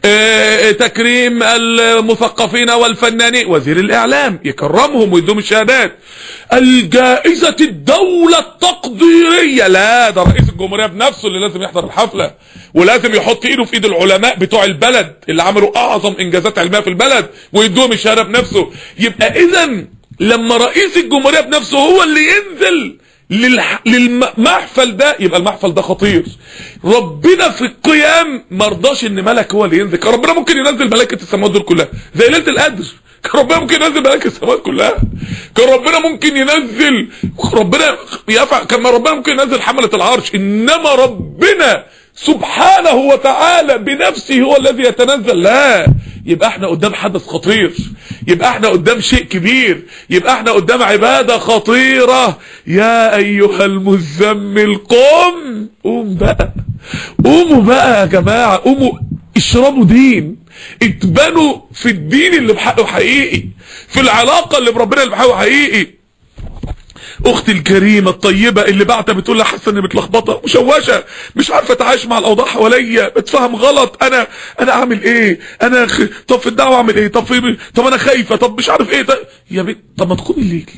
اه تكريم المثقفين والفنانين، وزير الاعلام يكرمهم ويدوم الشهادات. الجائزة الدولة التقديرية، لا ده رئيس الجمهورية بنفسه اللي لازم يحضر الحفلة ولازم يحط ايده في ايد العلماء بتوع البلد اللي عملوا اعظم انجازات علمية في البلد ويدوم الشهادة بنفسه. يبقى اذا لما رئيس الجمهورية بنفسه هو اللي ينزل للح... للمحفل ده، يبقى المحفل ده خطير. ربنا في القيام مرضاش ان ملك هو اللي ينزل. كان ربنا ممكن ينزل ملائكة السماوات دول كلها زي ليلة القدر، كان ربنا ممكن ينزل ملائكة السماوات كلها، كان ربنا ممكن ينزل ربنا يفعل كان ربنا ممكن ينزل حملة العرش، انما ربنا سبحانه وتعالى بنفسه هو الذي يتنزل. لا، يبقى احنا قدام حدث خطير، يبقى احنا قدام شيء كبير، يبقى احنا قدام عبادة خطيرة. يا ايها المزمل قم، قوم بقى، قوموا بقى يا جماعة، قوموا اشربوا دين، اتبنوا في الدين اللي بحقه حقيقي، في العلاقة اللي بربنا اللي بحقه حقيقي. اختي الكريمه الطيبه اللي بعتها بتقول لها حاسه اني متلخبطه مشوشه، مش عارفه اتعايش مع الاوضاع حواليا، بتفهم غلط، انا انا اعمل ايه؟ انا خ... طب في الدعوه اعمل ايه؟ طب في طب انا خايفه، طب مش عارف ايه. طب... يا بنت طب ما تقومي الليل،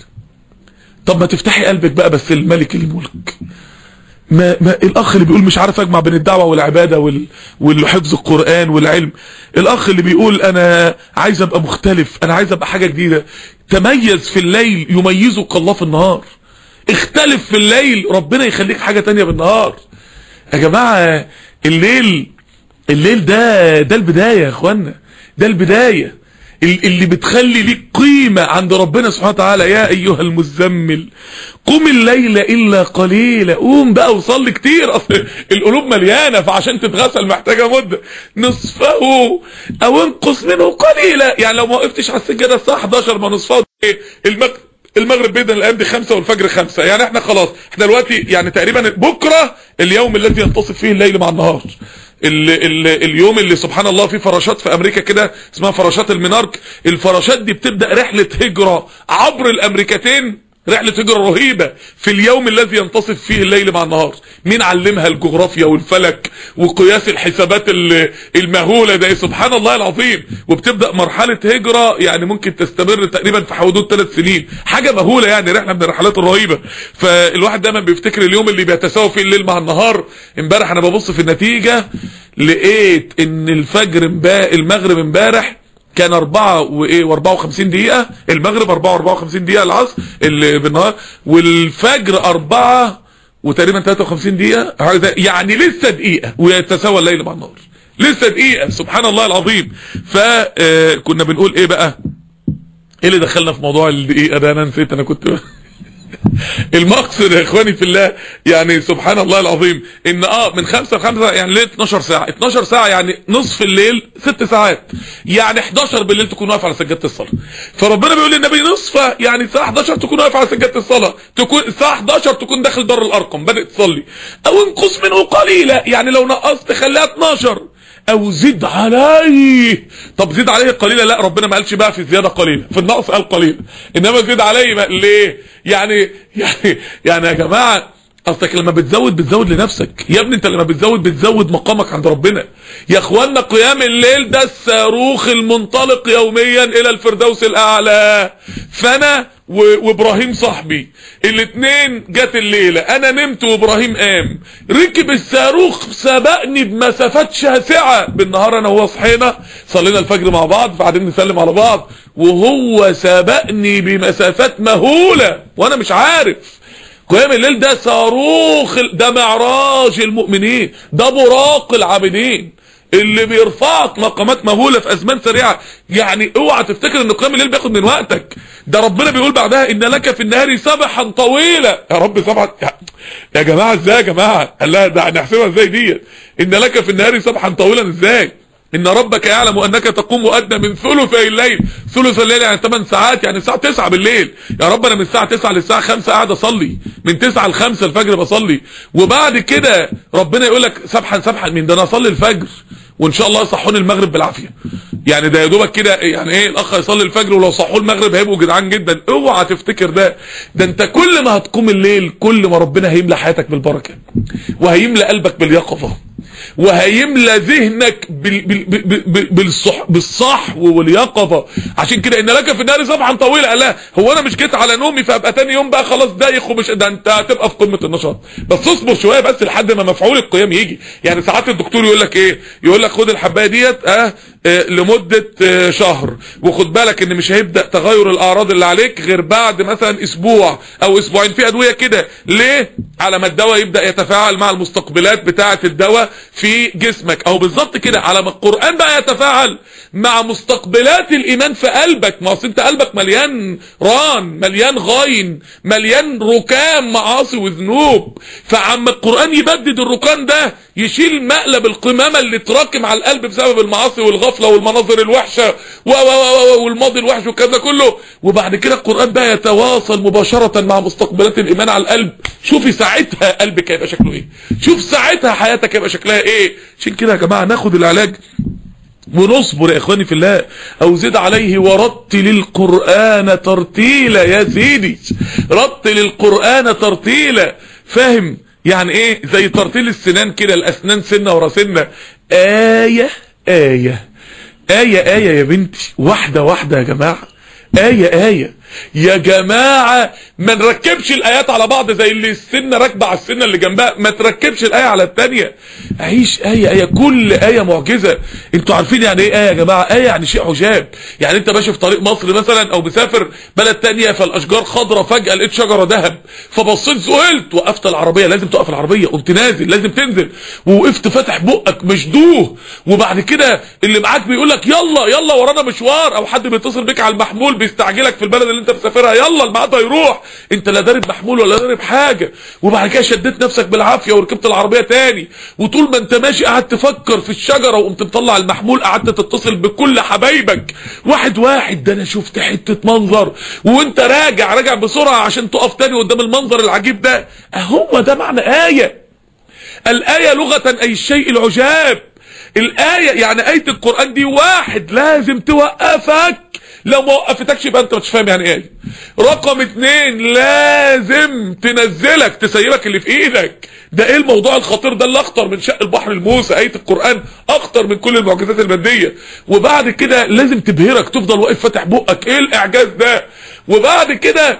طب ما تفتحي قلبك بقى، بس الملك الملك. ما, ما الاخ اللي بيقول مش عارف اجمع بين الدعوه والعباده وال... والحفظ القران والعلم، الاخ اللي بيقول انا عايز ابقى مختلف، انا عايز ابقى حاجه جديده. تميز في الليل يميزك الله في النهار، اختلف في الليل ربنا يخليك حاجه تانية بالنهار. يا جماعه الليل الليل ده ده البدايه يا اخوانا، ده البدايه. اللي بتخلي ليك قيمة عند ربنا سبحانه وتعالى. يا ايها المزمل قم الليل الا قليلا، قوم بقى وصلي كتير، اصل القلوب مليانة فعشان تتغسل محتاجة مدة. نصفه او انقص منه قليلا، يعني لو ما وقفتش على السجادة الساعة حداشر ما نصفها ايه المغرب، المغرب بيدنا الايام دي خمسة والفجر خمسة، يعني احنا خلاص احنا دلوقتي يعني تقريبا بكرة اليوم الذي ينتصف فيه الليل مع النهار. ال ال اليوم اللي سبحان الله فيه فراشات في امريكا كده اسمها فراشات المنارك، الفراشات دي بتبدأ رحلة هجرة عبر الامريكتين، رحلة هجرة رهيبة في اليوم الذي ينتصف فيه الليل مع النهار. مين علمها الجغرافيا والفلك وقياس الحسابات المهولة ده؟ سبحان الله العظيم. وبتبدأ مرحلة هجرة يعني ممكن تستمر تقريبا في حدود ثلاث سنين، حاجة مهولة يعني، رحلة من الرحلات الرهيبة. فالواحد دايما بيفتكر اليوم اللي بيتساوى فيه الليل مع النهار. امبارح انا ببص في النتيجة لقيت ان الفجر امبارح المغرب امبارح كان اربعة وايه واربعة وخمسين دقيقة، المغرب اربعة واربعة وخمسين دقيقة العصر اللي بالنهار، والفجر اربعة وتقريبا تلاتة وخمسين دقيقة، يعني لسه دقيقة ويتساوى الليل مع النهار، لسه دقيقة. سبحان الله العظيم. فكنا بنقول ايه بقى، ايه اللي دخلنا في موضوع الدقيقة ده؟ انا نسيت انا كنت المقصد يا اخواني في الله يعني سبحان الله العظيم ان اه من خمسة لخمسة يعني الليل اتناشر ساعة، اتناشر ساعة يعني نصف الليل ست ساعات، يعني حداشر بالليل تكون واقف على سجادة الصلاة. فربنا بيقول للنبي نصفه يعني الساعة حداشر تكون واقف على سجادة الصلاة، تكون الساعة حداشر تكون داخل دار الارقم بدأت تصلي، او انقص منه قليلا يعني لو نقصت خليها اتناشر، او زد عليه. طب زد عليه قليلا؟ لا ربنا ما قالش بقى في الزياده قليلا، في النقص قال قليلا، انما زد عليه بقى ليه؟ يعني يعني يعني يا جماعه اصلك لما بتزود بتزود لنفسك يا ابني، انت لما بتزود بتزود مقامك عند ربنا. يا اخوانا قيام الليل ده الصاروخ المنطلق يوميا الى الفردوس الاعلى. فانا وابراهيم صاحبي الاثنين جت الليله، انا نمت وابراهيم قام، ركب الصاروخ سبقني بمسافات شاسعه. بالنهار انا وهو صحينا صلينا الفجر مع بعض فقاعدين نسلم على بعض، وهو سبقني بمسافات مهوله وانا مش عارف. قيام الليل ده صاروخ، ده معراج المؤمنين، ده براق العابدين اللي بيرفعك مقامات مهولة في ازمان سريعة. يعني اوعى تفتكر ان قيام الليل بياخد من وقتك، ده ربنا بيقول بعدها ان لك في النهار سبحا طويلا. يا رب سبحا يا جماعة ازاي يا جماعة؟ قال لا ده هنحسبها ازاي ديت؟ ان لك في النهار سبحا طويلا ازاي؟ ان ربك يعلم انك تقوم ادنى من ثلثي الليل، ثلث الليل يعني ثمان ساعات، يعني الساعه تسعة بالليل. يا رب انا من الساعه تسعة للساعه خمسة قاعد اصلي، من تسعة ل خمسة الفجر بصلي، وبعد كده ربنا يقول لك سبحا سبحا من ده انا اصلي الفجر وان شاء الله يصحوني المغرب بالعافيه. يعني ده يا دوبك كده، يعني ايه الاخ يصلي الفجر ولو صحوا المغرب هيبقوا جدعان جدا. اوعى تفتكر ده، ده انت كل ما هتقوم الليل كل ما ربنا هيملى حياتك بالبركه، وهيملى قلبك باليقظه، وهيملى ذهنك بال بال بال بالصح بالصحو واليقظه. عشان كده ان لك في النهار سبحا طويلا. قال لا هو انا مش جيت على نومي فابقى تاني يوم بقى خلاص دايخ ومش، ده انت هتبقى في قمه النشاط، بس اصبر شويه بس لحد ما مفعول القيام يجي. يعني ساعات الدكتور يقول لك ايه، يقول لك خد الحبايه ديت اه, اه لمده اه شهر، وخد بالك ان مش هيبدا تغير الاعراض اللي عليك غير بعد مثلا اسبوع او اسبوعين. في ادويه كده ليه؟ على ما الدواء يبدا يتفاعل مع المستقبلات بتاعه الدواء في جسمك، او بالظبط كده على ما القرآن بقى يتفاعل مع مستقبلات الايمان في قلبك. ما اصل انت قلبك مليان ران، مليان غاين، مليان ركام معاصي وذنوب، فعم القرآن يبدد الركام ده يشيل مقلب القمامة اللي تراكم على القلب بسبب المعاصي والغفلة والمناظر الوحشة والماضي الوحش وكذا كله، وبعد كده القرآن بقى يتواصل مباشرة مع مستقبلات الايمان على القلب. شوفي ساعتها قلبك هيبقى شكله ايه، شوف ساعتها حياتك هيبقى شكلها ايه. عشان كده يا جماعة ناخد العلاج ونصبر يا اخواني في الله. او زد عليه ورتل القرآن ترتيلا. يا سيدي رتل القرآن ترتيلا، فاهم يعني ايه؟ زي ترتيل السنان كده، الاسنان سنة ورا سنة، آية آية آية آية يا بنتي، واحدة واحدة يا جماعة، آية آية. يا جماعة ما نركبش الايات على بعض زي اللي السنة راكبة على السنة اللي جنبها، ما تركبش الاية على التانية، عيش اية اية، كل اية معجزة. انتوا عارفين يعني ايه اية يا جماعة؟ اية يعني شيء عجاب. يعني انت ماشي في طريق مصر مثلا او مسافر بلد تانية، فالاشجار خضرة، فجأة لقيت شجرة ذهب، فبصيت زهلت، وقفت العربية، لازم توقف العربية، قمت نازل، لازم تنزل، ووقفت فاتح بقك مشدوه، وبعد كده اللي معاك بيقول لك يلا يلا ورانا مشوار، او حد بيتصل بيك على المحمول بيستعجلك في البلد اللي انت مسافرها، يلا الميعاد هيروح، انت لا دارب محمول ولا دارب حاجه، وبعد كده شديت نفسك بالعافيه وركبت العربيه تاني، وطول ما انت ماشي قعدت تفكر في الشجره، وقمت مطلع المحمول قعدت تتصل بكل حبايبك واحد واحد. ده انا شفت حته منظر وانت راجع راجع بسرعه عشان تقف تاني قدام المنظر العجيب ده. اهو ده معنى ايه. الايه لغه اي الشيء العجاب. الآية يعني آية القرآن دي واحد لازم توقفك، لو ما وقفتكش يبقى انت مش فاهم يعني ايه. رقم اتنين لازم تنزلك تسيبك اللي في ايدك. ده ايه الموضوع الخطير ده اللي اخطر من شق البحر الموسى؟ آية القرآن اخطر من كل المعجزات المادية. وبعد كده لازم تبهرك، تفضل واقف فاتح بقك، ايه الاعجاز ده؟ وبعد كده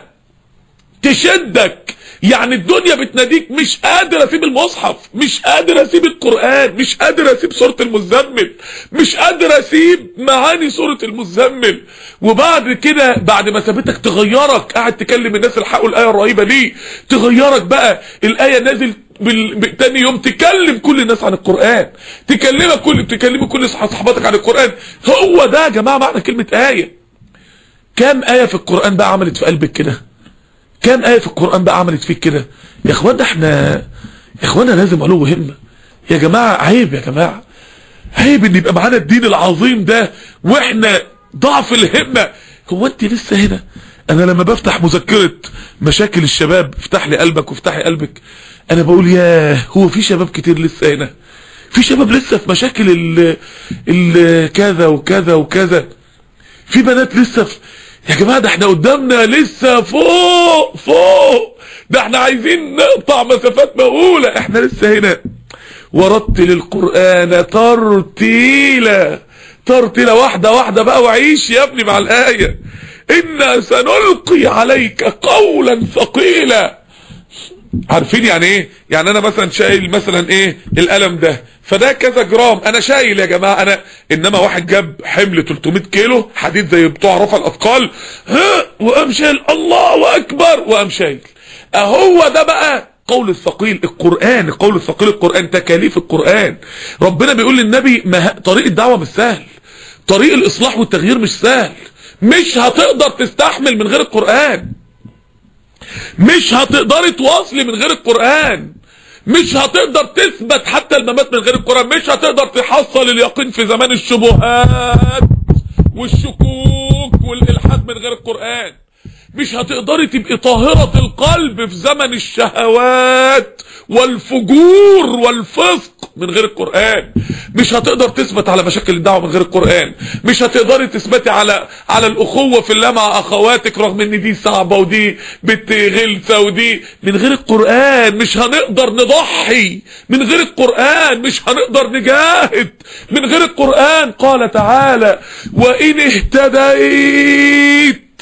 تشدك، يعني الدنيا بتناديك، مش قادر اسيب المصحف، مش قادر اسيب القرآن، مش قادر اسيب سورة المزمل، مش قادر اسيب معاني سورة المزمل. وبعد كده بعد ما سابتك تغيرك، قاعد تكلم الناس الحقوا الآية الرهيبة دي، تغيرك بقى الآية نازل بال... تاني يوم تكلم كل الناس عن القرآن، تكلمك كل تكلم كل صحباتك عن القرآن. هو ده يا جماعة معنى كلمة آية. كام آية في القرآن بقى عملت في قلبك كده؟ كام آية في القرآن بقى عملت فيك كده؟ يا اخوانا احنا يا اخوانا لازم علو همة يا جماعة. عيب يا جماعة، عيب ان يبقى معانا الدين العظيم ده واحنا ضعف الهمة. هو انت لسه هنا؟ انا لما بفتح مذكرة مشاكل الشباب، افتح لي قلبك وافتحي قلبك، انا بقول ياه، هو في شباب كتير لسه هنا، في شباب لسه في مشاكل ال ال كذا وكذا وكذا، في بنات لسه في. يا جماعة ده احنا قدامنا لسه فوق فوق، ده احنا عايزين نقطع مسافات مهولة، احنا لسه هنا. ورتل القرآن ترتيلا، ترتيلا، واحدة واحدة بقى، وعيش يا ابني مع الآية. إنا سنلقي عليك قولا ثقيلا. عارفين يعني ايه؟ يعني انا مثلا شايل مثلا ايه القلم ده، فده كذا جرام، انا شايل يا جماعه انا. انما واحد جاب حمل ثلاثمائة كيلو حديد زي بتوع رفع الاثقال، ها، وقام شايل، الله اكبر، وقام شايل. اهو ده بقى قول الثقيل القرآن، قول الثقيل القرآن، تكاليف القرآن. ربنا بيقول للنبي ما طريق الدعوة مش سهل، طريق الاصلاح والتغيير مش سهل، مش هتقدر تستحمل من غير القرآن، مش هتقدر تواصلي من غير القرآن، مش هتقدر تثبت حتى الممات من غير القرآن، مش هتقدر تحصل اليقين في زمان الشبهات والشكوك والإلحاد من غير القرآن، مش هتقدري تبقي طاهرة القلب في زمن الشهوات والفجور والفسق من غير القرآن، مش هتقدر تثبت على مشاكل الدعوة من غير القرآن، مش هتقدري تثبتي على على الأخوة في الله مع أخواتك رغم ان دي صعبة ودي بنت غلسة ودي من غير القرآن، مش هنقدر نضحي من غير القرآن، مش هنقدر نجاهد من غير القرآن. قال تعالى وإن اهتديت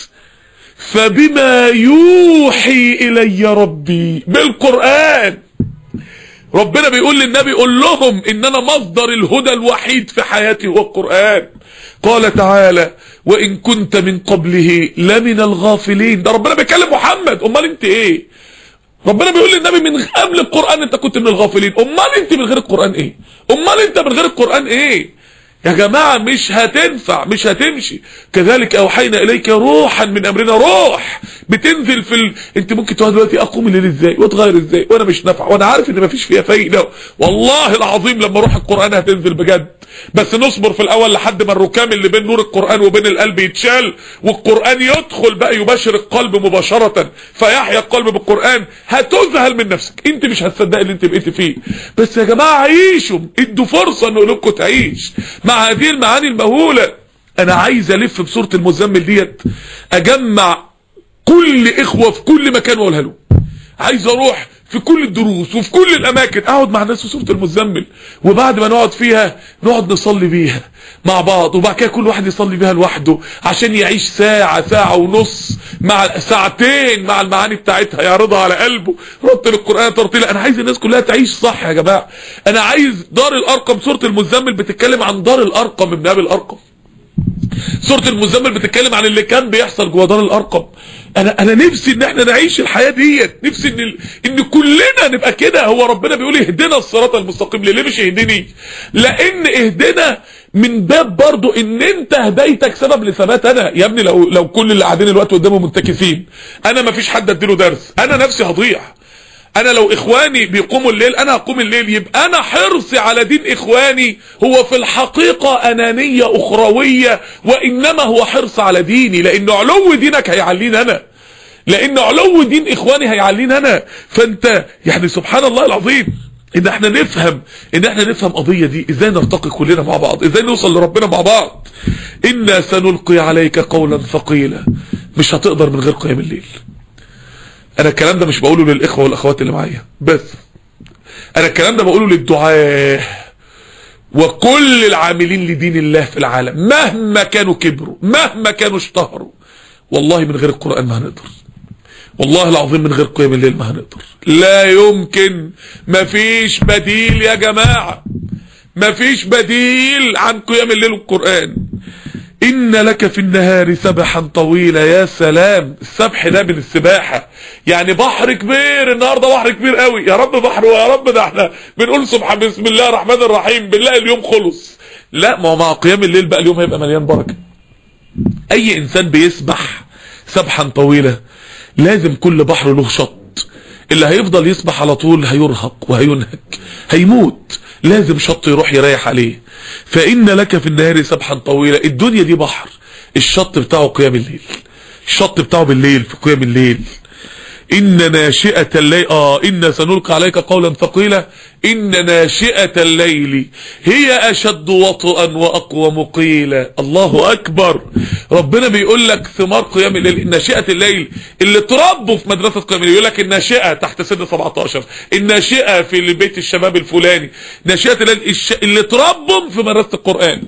فبما يوحي إلي ربي، بالقرآن. ربنا بيقول للنبي قول لهم ان انا مصدر الهدى الوحيد في حياتي هو القرآن. قال تعالى وان كنت من قبله لمن الغافلين، ده ربنا بيكلم محمد، امال انت ايه؟ ربنا بيقول للنبي من قبل القرآن انت كنت من الغافلين، امال انت من غير القرآن ايه؟ امال انت من غير القرآن ايه؟ يا جماعة مش هتنفع، مش هتمشي. كذلك اوحينا اليك روحا من امرنا، روح بتنزل في ال... انت ممكن تقعد دلوقتي اقوم الليل ازاي واتغير ازاي وانا مش نافع وانا عارف ان مفيش فيها فايده، والله العظيم لما روح القرآن هتنزل بجد، بس نصبر في الاول لحد ما الركام اللي بين نور القرآن وبين القلب يتشال والقرآن يدخل بقى يباشر القلب مباشرة فيحيا القلب بالقرآن. هتذهل من نفسك، انت مش هتصدق اللي انت بقيت فيه. بس يا جماعة عيشوا، ادوا فرصة ان قلوبكم تعيش مع هذه المعاني المهولة. انا عايز الف بسورة المزمل ديت، اجمع كل اخوة في كل مكان واقولها له. عايز اروح في كل الدروس وفي كل الاماكن اقعد مع الناس في سورة المزمل، وبعد ما نقعد فيها نقعد نصلي بيها مع بعض، وبعد كده كل واحد يصلي بيها لوحده عشان يعيش ساعة ساعة ونص مع ساعتين مع المعاني بتاعتها يعرضها على قلبه. رتل القرآن ترتيلا. انا عايز الناس كلها تعيش صح يا جماعة. انا عايز دار الارقم، سورة المزمل بتتكلم عن دار الارقم ابن ابي الارقم. سورة المزمل بتتكلم عن اللي كان بيحصل جوه دار الارقم. انا انا نفسي ان احنا نعيش الحياه ديت، نفسي ان ال... ان كلنا نبقى كده. هو ربنا بيقول اهدنا الصراط المستقيم، ليه مش اهدني؟ لان اهدنا من باب برضو ان انت هدايتك سبب لثبات. انا يا ابني لو لو كل اللي قاعدين الوقت قدامه منتكسين، انا ما فيش حد اديله درس، انا نفسي هضيع. انا لو اخواني بيقوموا الليل انا هقوم الليل، يبقى انا حرصي على دين اخواني هو في الحقيقة انانية اخروية، وانما هو حرص على ديني، لان علو دينك هيعليني انا، لان علو دين اخواني هيعليني انا. فانت يعني سبحان الله العظيم ان احنا نفهم ان احنا نفهم قضية دي ازاي نرتقي كلنا مع بعض، ازاي نوصل لربنا مع بعض. انا سنلقي عليك قولا ثقيلا. مش هتقدر من غير قيام الليل. انا الكلام ده مش بقوله للاخوه والاخوات اللي معايا بس، انا الكلام ده بقوله للدعاة وكل العاملين لدين الله في العالم، مهما كانوا كبروا، مهما كانوا اشتهروا. والله من غير القرآن ما هنقدر، والله العظيم من غير قيام الليل ما هنقدر. لا يمكن، مفيش بديل يا جماعة، مفيش بديل عن قيام الليل والقرآن. إن لك في النهار سبحا طويلا. يا سلام، السبح ده من السباحة، يعني بحر كبير. النهارده بحر كبير قوي، يا رب بحر، ويا رب ده احنا بنقول سبحان بسم الله الرحمن الرحيم بالله اليوم خلص. لا، ما هو مع قيام الليل بقى اليوم هيبقى مليان بركة. اي انسان بيسبح سبحا طويلا لازم كل بحر له شط. اللي هيفضل يسبح على طول هيرهق وهينهك هيموت، لازم شط يروح يريح عليه. فإن لك في النهار سبحا طويلا. الدنيا دي بحر، الشط بتاعه قيام الليل، الشط بتاعه بالليل في قيام الليل. إن ناشئة الليل آه إن سنلقي عليك قولا ثقيلا. إن ناشئة الليل هي أشد وطئا وأقوم قيلا. الله أكبر. ربنا بيقول لك ثمار قيام الليل. ناشئة الليل اللي تربوا في مدرسة قيام الليل، يقول لك الناشئة تحت سن سبعتاشر، الناشئة في بيت الشباب الفلاني، ناشئة الليل الش... اللي تربوا في مدرسة القرآن،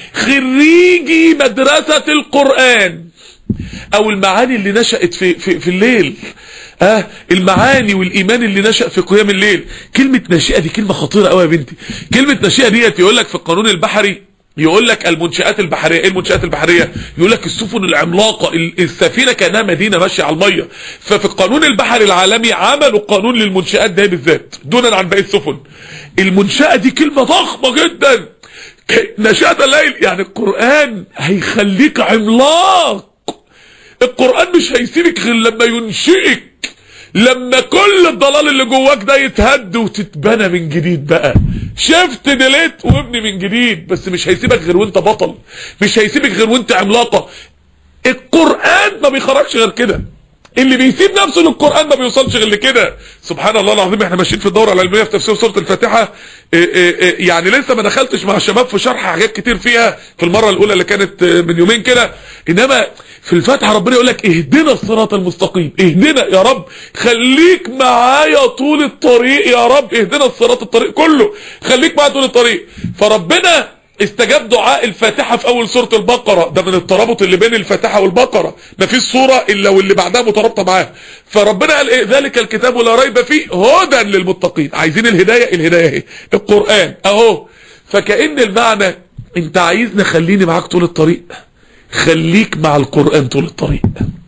خريجي مدرسة القرآن، او المعاني اللي نشأت في, في, في الليل، اه المعاني والايمان اللي نشأ في قيام الليل. كلمة ناشئة دي كلمة خطيرة قوي يا بنتي. كلمة ناشئة ديت يقول لك في القانون البحري، يقول لك المنشآت البحرية. ايه المنشآت البحرية؟ يقول لك السفن العملاقة، السفينة كأنها مدينة ماشية على المية. ففي القانون البحري العالمي عملوا قانون للمنشآت ده بالذات دونا عن باقي السفن. المنشأة دي كلمة ضخمة جدا. ناشئة الليل يعني القرآن هيخليك عملاق. القرآن مش هيسيبك غير لما ينشئك، لما كل الضلال اللي جواك ده يتهد وتتبنى من جديد بقى، شفت ديليت وابني من جديد. بس مش هيسيبك غير وانت بطل، مش هيسيبك غير وانت عملاقة. القرآن ما بيخرجش غير كده، اللي بيسيب نفسه للقرآن ما بيوصلش غير لكده. سبحان الله العظيم. احنا ماشيين في الدورة العلمية في تفسير سورة الفاتحة، ايه ايه ايه يعني لسه ما دخلتش مع الشباب في شرح حاجات كتير فيها في المرة الاولى اللي كانت من يومين كده، انما في الفاتحة ربنا يقول لك اهدنا الصراط المستقيم. اهدنا يا رب، خليك معايا طول الطريق يا رب، اهدنا الصراط الطريق كله، خليك معايا طول الطريق. فربنا استجاب دعاء الفاتحة في اول سورة البقرة. ده من الترابط اللي بين الفاتحة والبقرة، ما فيش سورة الا واللي بعدها مترابطة معاها. فربنا قال ايه؟ ذلك الكتاب لا ريب فيه هدى للمتقين. عايزين الهداية، الهداية اهي القرآن اهو. فكأن المعنى انت عايزني خليني معاك طول الطريق، خليك مع القرآن طول الطريق.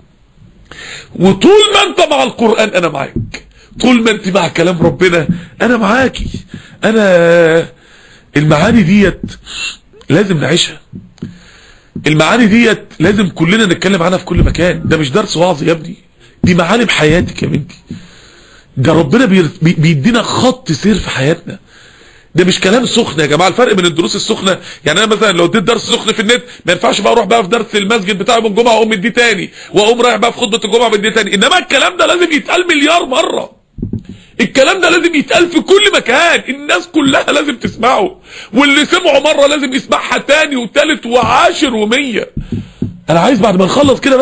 وطول ما انت مع القرآن انا معاك، طول ما انت مع كلام ربنا انا معاكي. انا المعاني ديت لازم نعيشها، المعاني ديت لازم كلنا نتكلم عنها في كل مكان. ده مش درس وعظ يا ابني، دي معاني بحياتك يا بنتي. ده ربنا بيدينا خط سير في حياتنا. ده مش كلام سخن يا جماعه. الفرق بين الدروس السخنه، يعني انا مثلا لو اديت درس سخن في النت ما ينفعش بقى اروح بقى في درس المسجد بتاع يوم الجمعه واقوم اديه تاني، واقوم رايح بقى في خطبه الجمعه بديه تاني. انما الكلام ده لازم يتقال مليار مره. الكلام ده لازم يتقال في كل مكان، الناس كلها لازم تسمعه، واللي سمعه مره لازم يسمعها تاني وتالت وعاشر ومية. انا عايز بعد ما نخلص كده بس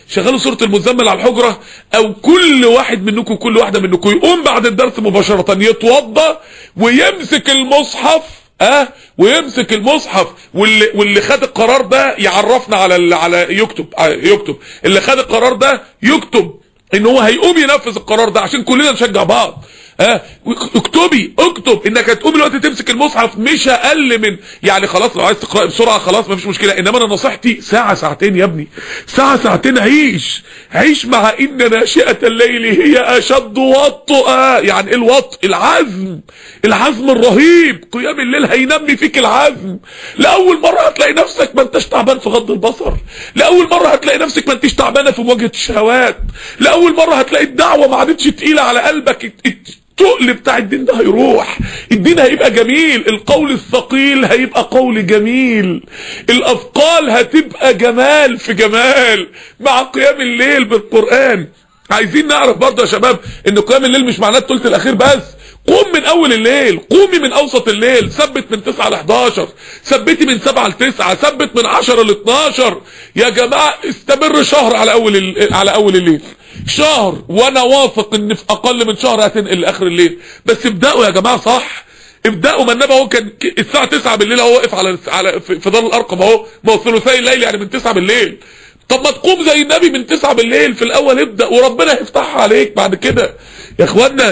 شغلوا سورة المزمل على الحجرة، او كل واحد منكم كل واحدة منكم يقوم بعد الدرس مباشرة يتوضى ويمسك المصحف، اه ويمسك المصحف، واللي واللي خد القرار ده يعرفنا على ال... على يكتب يكتب اللي خد القرار ده يكتب ان هو هيقوم ينفذ القرار ده عشان كلنا نشجع بعض. اه اكتبي اكتب انك هتقوم دلوقتي تمسك المصحف مش اقل من، يعني خلاص لو عايز تقرا بسرعه خلاص مفيش مشكله، انما انا نصيحتي ساعه ساعتين يا ابني، ساعه ساعتين عيش عيش مع ان ناشئه الليل هي اشد وطئا. يعني الوطء العزم، العزم الرهيب. قيام الليل هينمي فيك العزم. لاول مره هتلاقي نفسك ما انتش تعبان في غض البصر، لاول مره هتلاقي نفسك ما انتش تعبانه في مواجهه الشهوات، لاول مره هتلاقي الدعوه ما عادتش تقيله على قلبك، التقل بتاع الدين ده هيروح، الدين هيبقى جميل، القول الثقيل هيبقى قول جميل، الأثقال هتبقى جمال في جمال مع قيام الليل بالقرآن. عايزين نعرف برضه يا شباب ان قيام الليل مش معناه الثلث الاخير بس. قوم من اول الليل، قومي من اوسط الليل، ثبت من تسعة ل حداشر، ثبتي من سبعة ل تسعة، ثبت من عشرة ل اتناشر. يا جماعه استمر شهر على اول على اول الليل، شهر، وانا واثق ان في اقل من شهر هتنقل لاخر الليل. بس ابداوا يا جماعه صح، ابداوا. ما النبي اهو كان الساعه تسعة بالليل اهو واقف على على في دار الارقم اهو، ما هو ثلثي الليل يعني من تسعة بالليل. طب ما تقوم زي النبي من تسعة بالليل في الاول، ابدا وربنا هيفتحها عليك بعد كده. يا اخوانا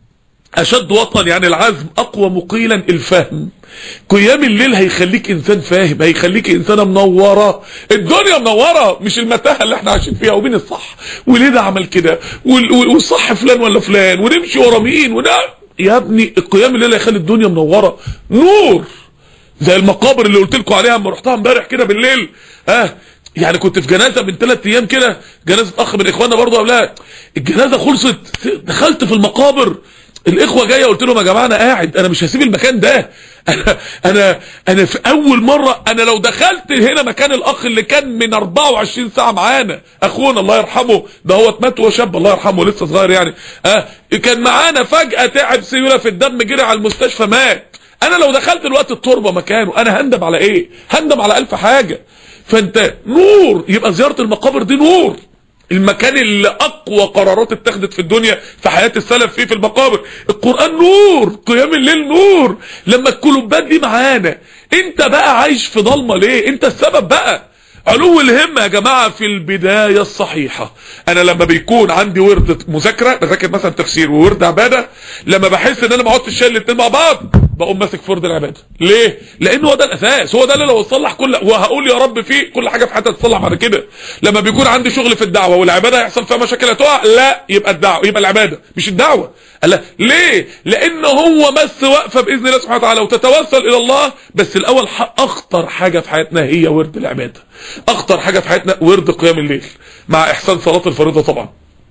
اشد وطن يعني العزم، اقوى مقيلا الفهم. قيام الليل هيخليك انسان فاهم، هيخليك انسانه منوره، الدنيا منوره مش المتاهه اللي احنا عايشين فيها، ومين الصح وليه ده عمل كده والصح فلان ولا فلان ونمشي ورا مين وده. يا ابني القيام الليل هيخلي الدنيا منوره نور، زي المقابر اللي قلت لكم عليها اما رحتها امبارح كده بالليل. اه يعني كنت في جنازه من ثلاث ايام كده، جنازه اخ من اخواننا برضه اولاد، الجنازه خلصت دخلت في المقابر، الاخوه جايه قلت لهم يا جماعه انا قاعد، انا مش هسيب المكان ده، انا انا انا في اول مره، انا لو دخلت هنا مكان الاخ اللي كان من اربعة وعشرين ساعه معانا، اخونا الله يرحمه ده، هو مات وهو شاب الله يرحمه لسه صغير يعني، اه كان معانا فجاه تعب سيوله في الدم جري على المستشفى مات. انا لو دخلت الوقت التربه مكانه انا هندم على ايه؟ هندم على الف حاجه. فانت نور، يبقى زياره المقابر دي نور، المكان اللي اقوى قرارات اتخذت في الدنيا في حياة السلف فيه في المقابر. القرآن نور، قيام الليل نور. لما الكلوبات دي معانا، انت بقى عايش في ضلمة ليه؟ انت السبب بقى. علو الهمة يا جماعة في البداية الصحيحة. انا لما بيكون عندي ورد مذاكرة، بذاكر مثلا تفسير وورد عبادة، لما بحس ان انا ما عدتش شايل الاتنين مع بعض بقوم ماسك فرض العبادة. ليه؟ لان هو ده الاساس، هو ده اللي لو اتصلح كل، وهقول يا رب فيه كل حاجة في حياتي تتصلح بعد كده. لما بيكون عندي شغل في الدعوة والعبادة هيحصل فيها مشاكل هتقع، لا يبقى الدعوة، يبقى العبادة مش الدعوة. لا ليه؟ لان هو بس واقفة باذن الله سبحانه وتعالى وتتوسل الى الله. بس الاول اخطر حاجة في حياتنا هي ورد العبادة، اخطر حاجة في حياتنا ورد قيام الليل مع احسان صلاة الفريضة طبعا.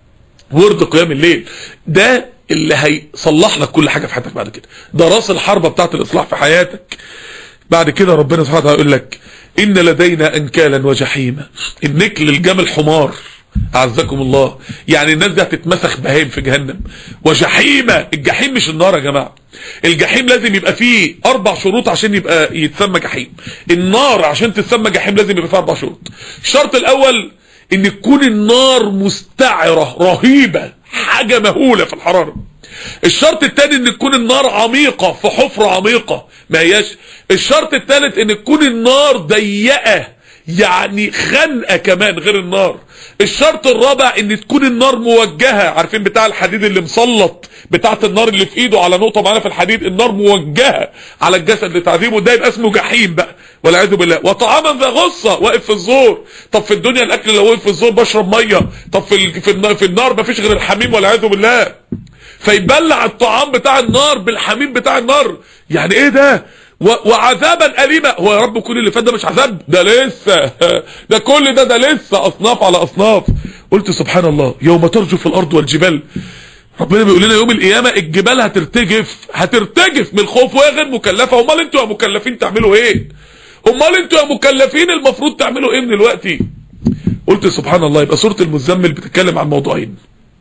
ورد قيام الليل ده اللي هيصلح لك كل حاجة في حياتك بعد كده، ده راس الحربة بتاعت الاصلاح في حياتك. بعد كده ربنا سبحانه وتعالى يقول لك ان لدينا انكالا وجحيما. النكل الجمل حمار اعزكم الله، يعني الناس دي هتتمسخ بهايم في جهنم. وجحيمة، الجحيم مش النار يا جماعة، الجحيم لازم يبقى فيه اربع شروط عشان يبقى يتسمى جحيم. النار عشان تتسمى جحيم لازم يبقى فيها اربع شروط. الشرط الاول ان تكون النار مستعرة رهيبة، حاجة مهولة في الحرارة. الشرط الثاني ان تكون النار عميقة، في حفرة عميقة ما هياش. الشرط الثالث ان تكون النار ضيقة، يعني خنقة كمان غير النار. الشرط الرابع ان تكون النار موجهة، عارفين بتاع الحديد اللي مسلط بتاعت النار اللي في ايده على نقطة معينة في الحديد، النار موجهة على الجسد لتعذيبه، ده يبقى اسمه جحيم بقى والعياذ بالله. وطعاما ذا غصة، واقف في الزور. طب في الدنيا الاكل لو واقف في الزور بشرب ميه، طب في في النار, في النار مفيش غير الحميم والعياذ بالله. فيبلع الطعام بتاع النار بالحميم بتاع النار، يعني ايه ده؟ وعذابا أليما. هو يا رب كل اللي فات ده مش عذاب؟ ده لسه ده كل ده ده لسه اصناف على اصناف. قلت سبحان الله، يوم ترجف الارض والجبال. ربنا بيقول لنا يوم القيامه الجبال هترتجف، هترتجف من الخوف وهي غير مكلفه. امال انتوا يا مكلفين تعملوا ايه؟ امال انتوا يا مكلفين المفروض تعملوا ايه من دلوقتي؟ قلت سبحان الله. يبقى سوره المزمل بتتكلم عن موضوعين.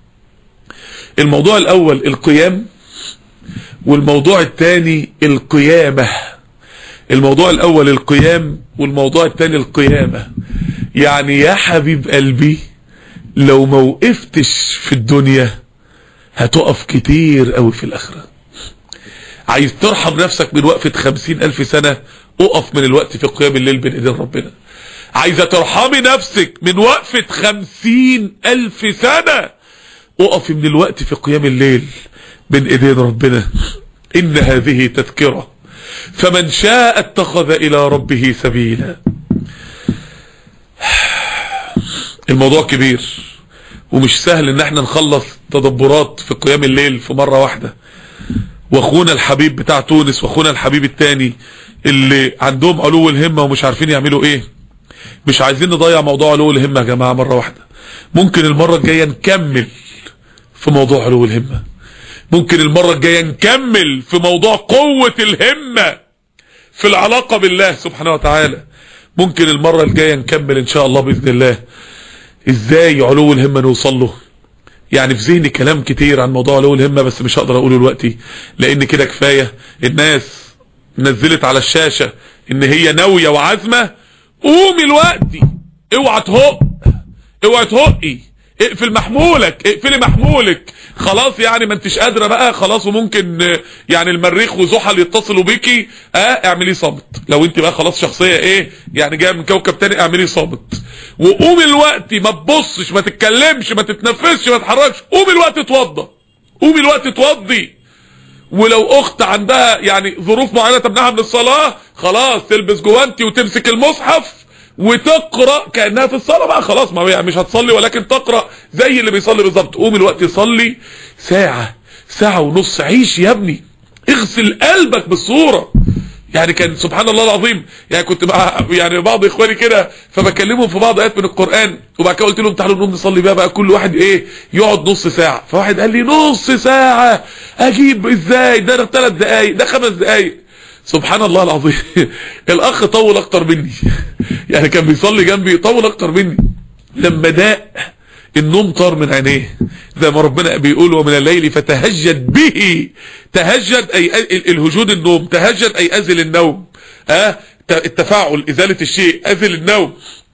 الموضوع الاول القيام، والموضوع الثاني القيامة. الموضوع الاول القيام والموضوع الثاني القيامة. يعني يا حبيب قلبي لو ما وقفتش في الدنيا هتقف كتير قوي في الاخرة. عايز ترحم نفسك من وقفة خمسين الف سنة، اقف من الوقت في قيام الليل بين ايدين ربنا. عايزة ترحمي نفسك من وقفة خمسين الف سنة، اقف من الوقت في قيام الليل بين ايدين ربنا. ان هذه تذكرة فمن شاء اتخذ الى ربه سبيلا. الموضوع كبير ومش سهل ان احنا نخلص تدبرات في قيام الليل في مرة واحدة. واخونا الحبيب بتاع تونس واخونا الحبيب التاني اللي عندهم علو الهمة ومش عارفين يعملوا ايه، مش عايزين نضيع موضوع علو الهمة يا جماعة مرة واحدة. ممكن المرة الجاية نكمل في موضوع علو الهمة، ممكن المرة الجاية نكمل في موضوع قوة الهمة في العلاقة بالله سبحانه وتعالى. ممكن المرة الجاية نكمل ان شاء الله بإذن الله ازاي علو الهمة نوصل له. يعني في ذهني كلام كتير عن موضوع علو الهمة بس مش هقدر اقوله دلوقتي لان كده كفاية. الناس نزلت على الشاشة ان هي ناوية وعزمة. قومي الوقتي، اوعى تهق، اوعى تهقي، اقفل محمولك، اقفلي محمولك. خلاص يعني ما انتش قادرة بقى خلاص، وممكن يعني المريخ وزحل يتصلوا بيكي، اه اعملي صامت. لو انت بقى خلاص شخصية ايه يعني جاية من كوكب تاني، اعملي صامت وقومي الوقت. ما تبصش، ما تتكلمش، ما تتنفسش، ما تتحركش. قومي الوقت اتوضى، قومي الوقت اتوضي. ولو اخت عندها يعني ظروف معينة تمنعها من الصلاة، خلاص تلبس جوانتي وتمسك المصحف وتقرأ كأنها في الصلاة بقى. خلاص ما هي مش هتصلي ولكن تقرأ زي اللي بيصلي بالظبط. قومي الوقت يصلي ساعة، ساعة ونص. عيش يا ابني، اغسل قلبك بالصورة. يعني كان سبحان الله العظيم، يعني كنت مع يعني بعض اخواني كده فبكلمهم في بعض ايات من القرآن، وبعد كده قلت لهم تعالوا نقوم نصلي بقى بقى كل واحد ايه يقعد نص ساعة. فواحد قال لي نص ساعة اجيب ازاي؟ ده ثلاث دقايق، ده خمس دقايق. سبحان الله العظيم. الاخ طول اكتر مني، يعني كان بيصلي جنبي طول اكتر مني. لما داق النوم طار من عينيه زي ما ربنا بيقول ومن الليل فتهجد به. تهجد اي الهجود النوم، تهجد اي ازل النوم، اه التفاعل ازالة الشيء، ازل النوم.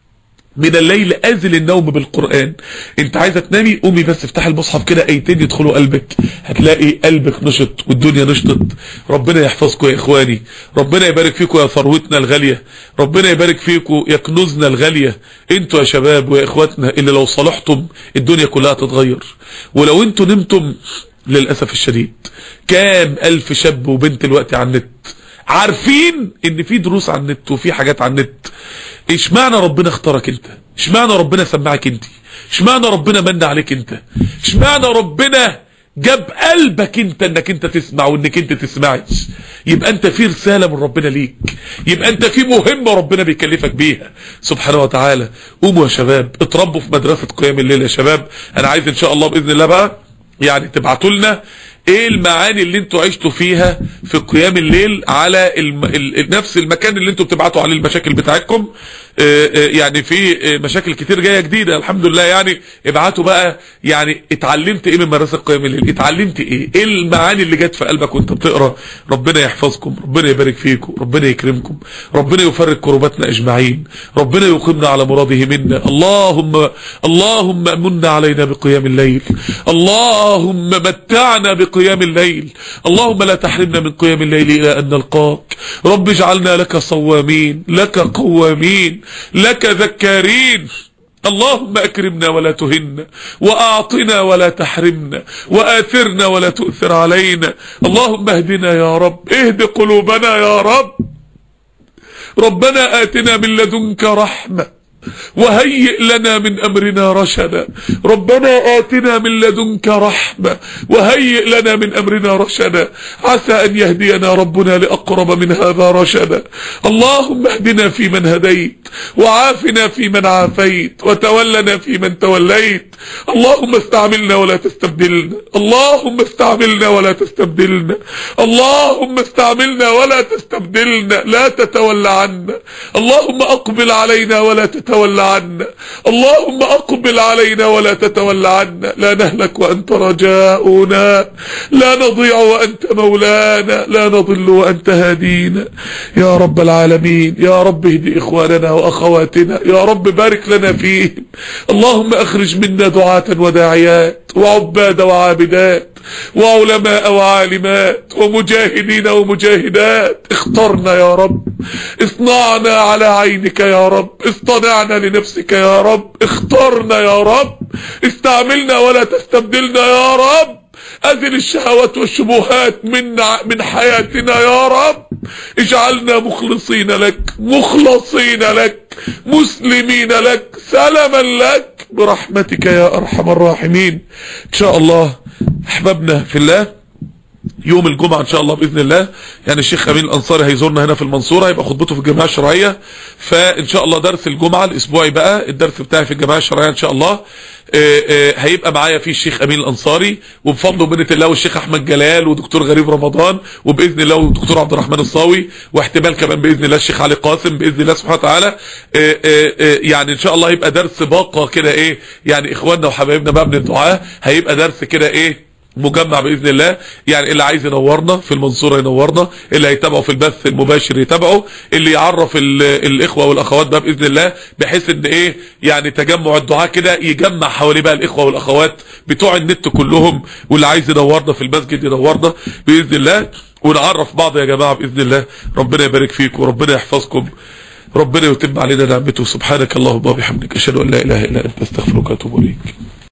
من الليل ازل النوم بالقرآن. انت عايزة تنامي قومي بس افتح المصحف كده ايتين يدخلوا قلبك، هتلاقي قلبك نشط والدنيا نشطت. ربنا يحفظكم يا اخواني، ربنا يبارك فيكم يا ثروتنا الغالية، ربنا يبارك فيكم يا كنوزنا الغالية. انتوا يا شباب ويا اخواتنا اللي لو صلحتم الدنيا كلها تتغير، ولو انتوا نمتم للأسف الشديد. كام الف شاب وبنت الوقت على النت عارفين ان في دروس على النت وفي حاجات على النت. اشمعنى ربنا اختارك انت؟ اشمعنى ربنا سمعك انت؟ اشمعنى ربنا من عليك انت؟ اشمعنى ربنا جاب قلبك انت انك انت تسمع وانك انت تسمعش؟ يبقى انت في رسالة من ربنا ليك، يبقى انت في مهمة ربنا بيكلفك بيها سبحانه وتعالى. قوموا يا شباب اتربوا في مدرسة قيام الليل يا شباب. انا عايز ان شاء الله باذن الله بقى يعني تبعتوا لنا ايه المعاني اللي انتوا عشتوا فيها في قيام الليل على الم... ال... نفس المكان اللي انتوا بتبعتوا عليه المشاكل بتاعتكم. اه اه يعني في مشاكل كتير جايه جديده الحمد لله. يعني ابعتوا بقى يعني اتعلمت ايه من مدرسه قيام الليل، اتعلمت ايه، ايه المعاني اللي جت في قلبك وانت بتقرا. ربنا يحفظكم، ربنا يبارك فيكم، ربنا يكرمكم، ربنا يفرج كرباتنا اجمعين، ربنا يقيمنا على مراده منا. اللهم اللهم امنا علينا بقيام الليل، اللهم متعنا بقيام الليل، اللهم لا تحرمنا من قيام الليل الى ان نلقاك. رب اجعلنا لك صوامين، لك قوامين، لك ذكارين. اللهم اكرمنا ولا تهنا، واعطنا ولا تحرمنا، واثرنا ولا تؤثر علينا. اللهم اهدنا يا رب، اهد قلوبنا يا رب. ربنا آتنا من لدنك رحمة وهيئ لنا من أمرنا رشدا. ربنا آتنا من لدنك رحمة وهيئ لنا من أمرنا رشدا. عسى أن يهدينا ربنا لأقرب من هذا رشدا. اللهم اهدنا فيمن هديت، وعافنا فيمن عافيت، وتولنا فيمن توليت. اللهم استعملنا ولا تستبدلنا، اللهم استعملنا ولا تستبدلنا، اللهم استعملنا ولا تستبدلنا، لا تتولى عنا. اللهم أقبل علينا ولا تتولى تتولى عنا، اللهم اقبل علينا ولا تتولى عنا، لا نهلك وانت رجاؤنا، لا نضيع وانت مولانا، لا نضل وانت هادينا يا رب العالمين. يا رب اهدي اخواننا واخواتنا، يا رب بارك لنا فيهم، اللهم اخرج منا دعاة وداعيات وعباد وعابدات وعلماء وعالمات ومجاهدين ومجاهدات. اخترنا يا رب، اصنعنا على عينك يا رب، اصطنعنا لنفسك يا رب، اخترنا يا رب، استعملنا ولا تستبدلنا يا رب، أزل الشهوات والشبهات من من حياتنا يا رب، اجعلنا مخلصين لك، مخلصين لك، مسلمين لك، سلما لك برحمتك يا أرحم الراحمين. إن شاء الله أحبابنا في الله، يوم الجمعة ان شاء الله باذن الله، يعني الشيخ امين الانصاري هيزورنا هنا في المنصورة، هيبقى خطبته في الجمعية الشرعية. فان شاء الله درس الجمعة الاسبوعي بقى، الدرس بتاعي في الجمعية الشرعية ان شاء الله آآ آآ هيبقى معايا فيه الشيخ امين الانصاري، وبفضل ومنة الله والشيخ احمد جلال ودكتور غريب رمضان، وباذن الله ودكتور عبد الرحمن الصاوي، واحتمال كمان باذن الله الشيخ علي قاسم باذن الله سبحانه وتعالى. آآ آآ يعني ان شاء الله هيبقى درس باقة كده ايه، يعني اخواننا وحبايبنا بقى من الدعاء، هيبقى درس كده ايه مجمع باذن الله. يعني اللي عايز ينورنا في المنصورة ينورنا، اللي هيتابعه في البث المباشر يتابعه، اللي يعرف الاخوة والاخوات بقى باذن الله، بحيث ان ايه يعني تجمع الدعاء كده يجمع حوالي بقى الاخوة والاخوات بتوع النت كلهم، واللي عايز ينورنا في المسجد ينورنا باذن الله، ونعرف بعض يا جماعة باذن الله. ربنا يبارك فيكم وربنا يحفظكم، ربنا يتم علينا نعمته. سبحانك اللهم وبحمدك، اشهد ان لا اله الا انت، استغفرك واتوب اليك.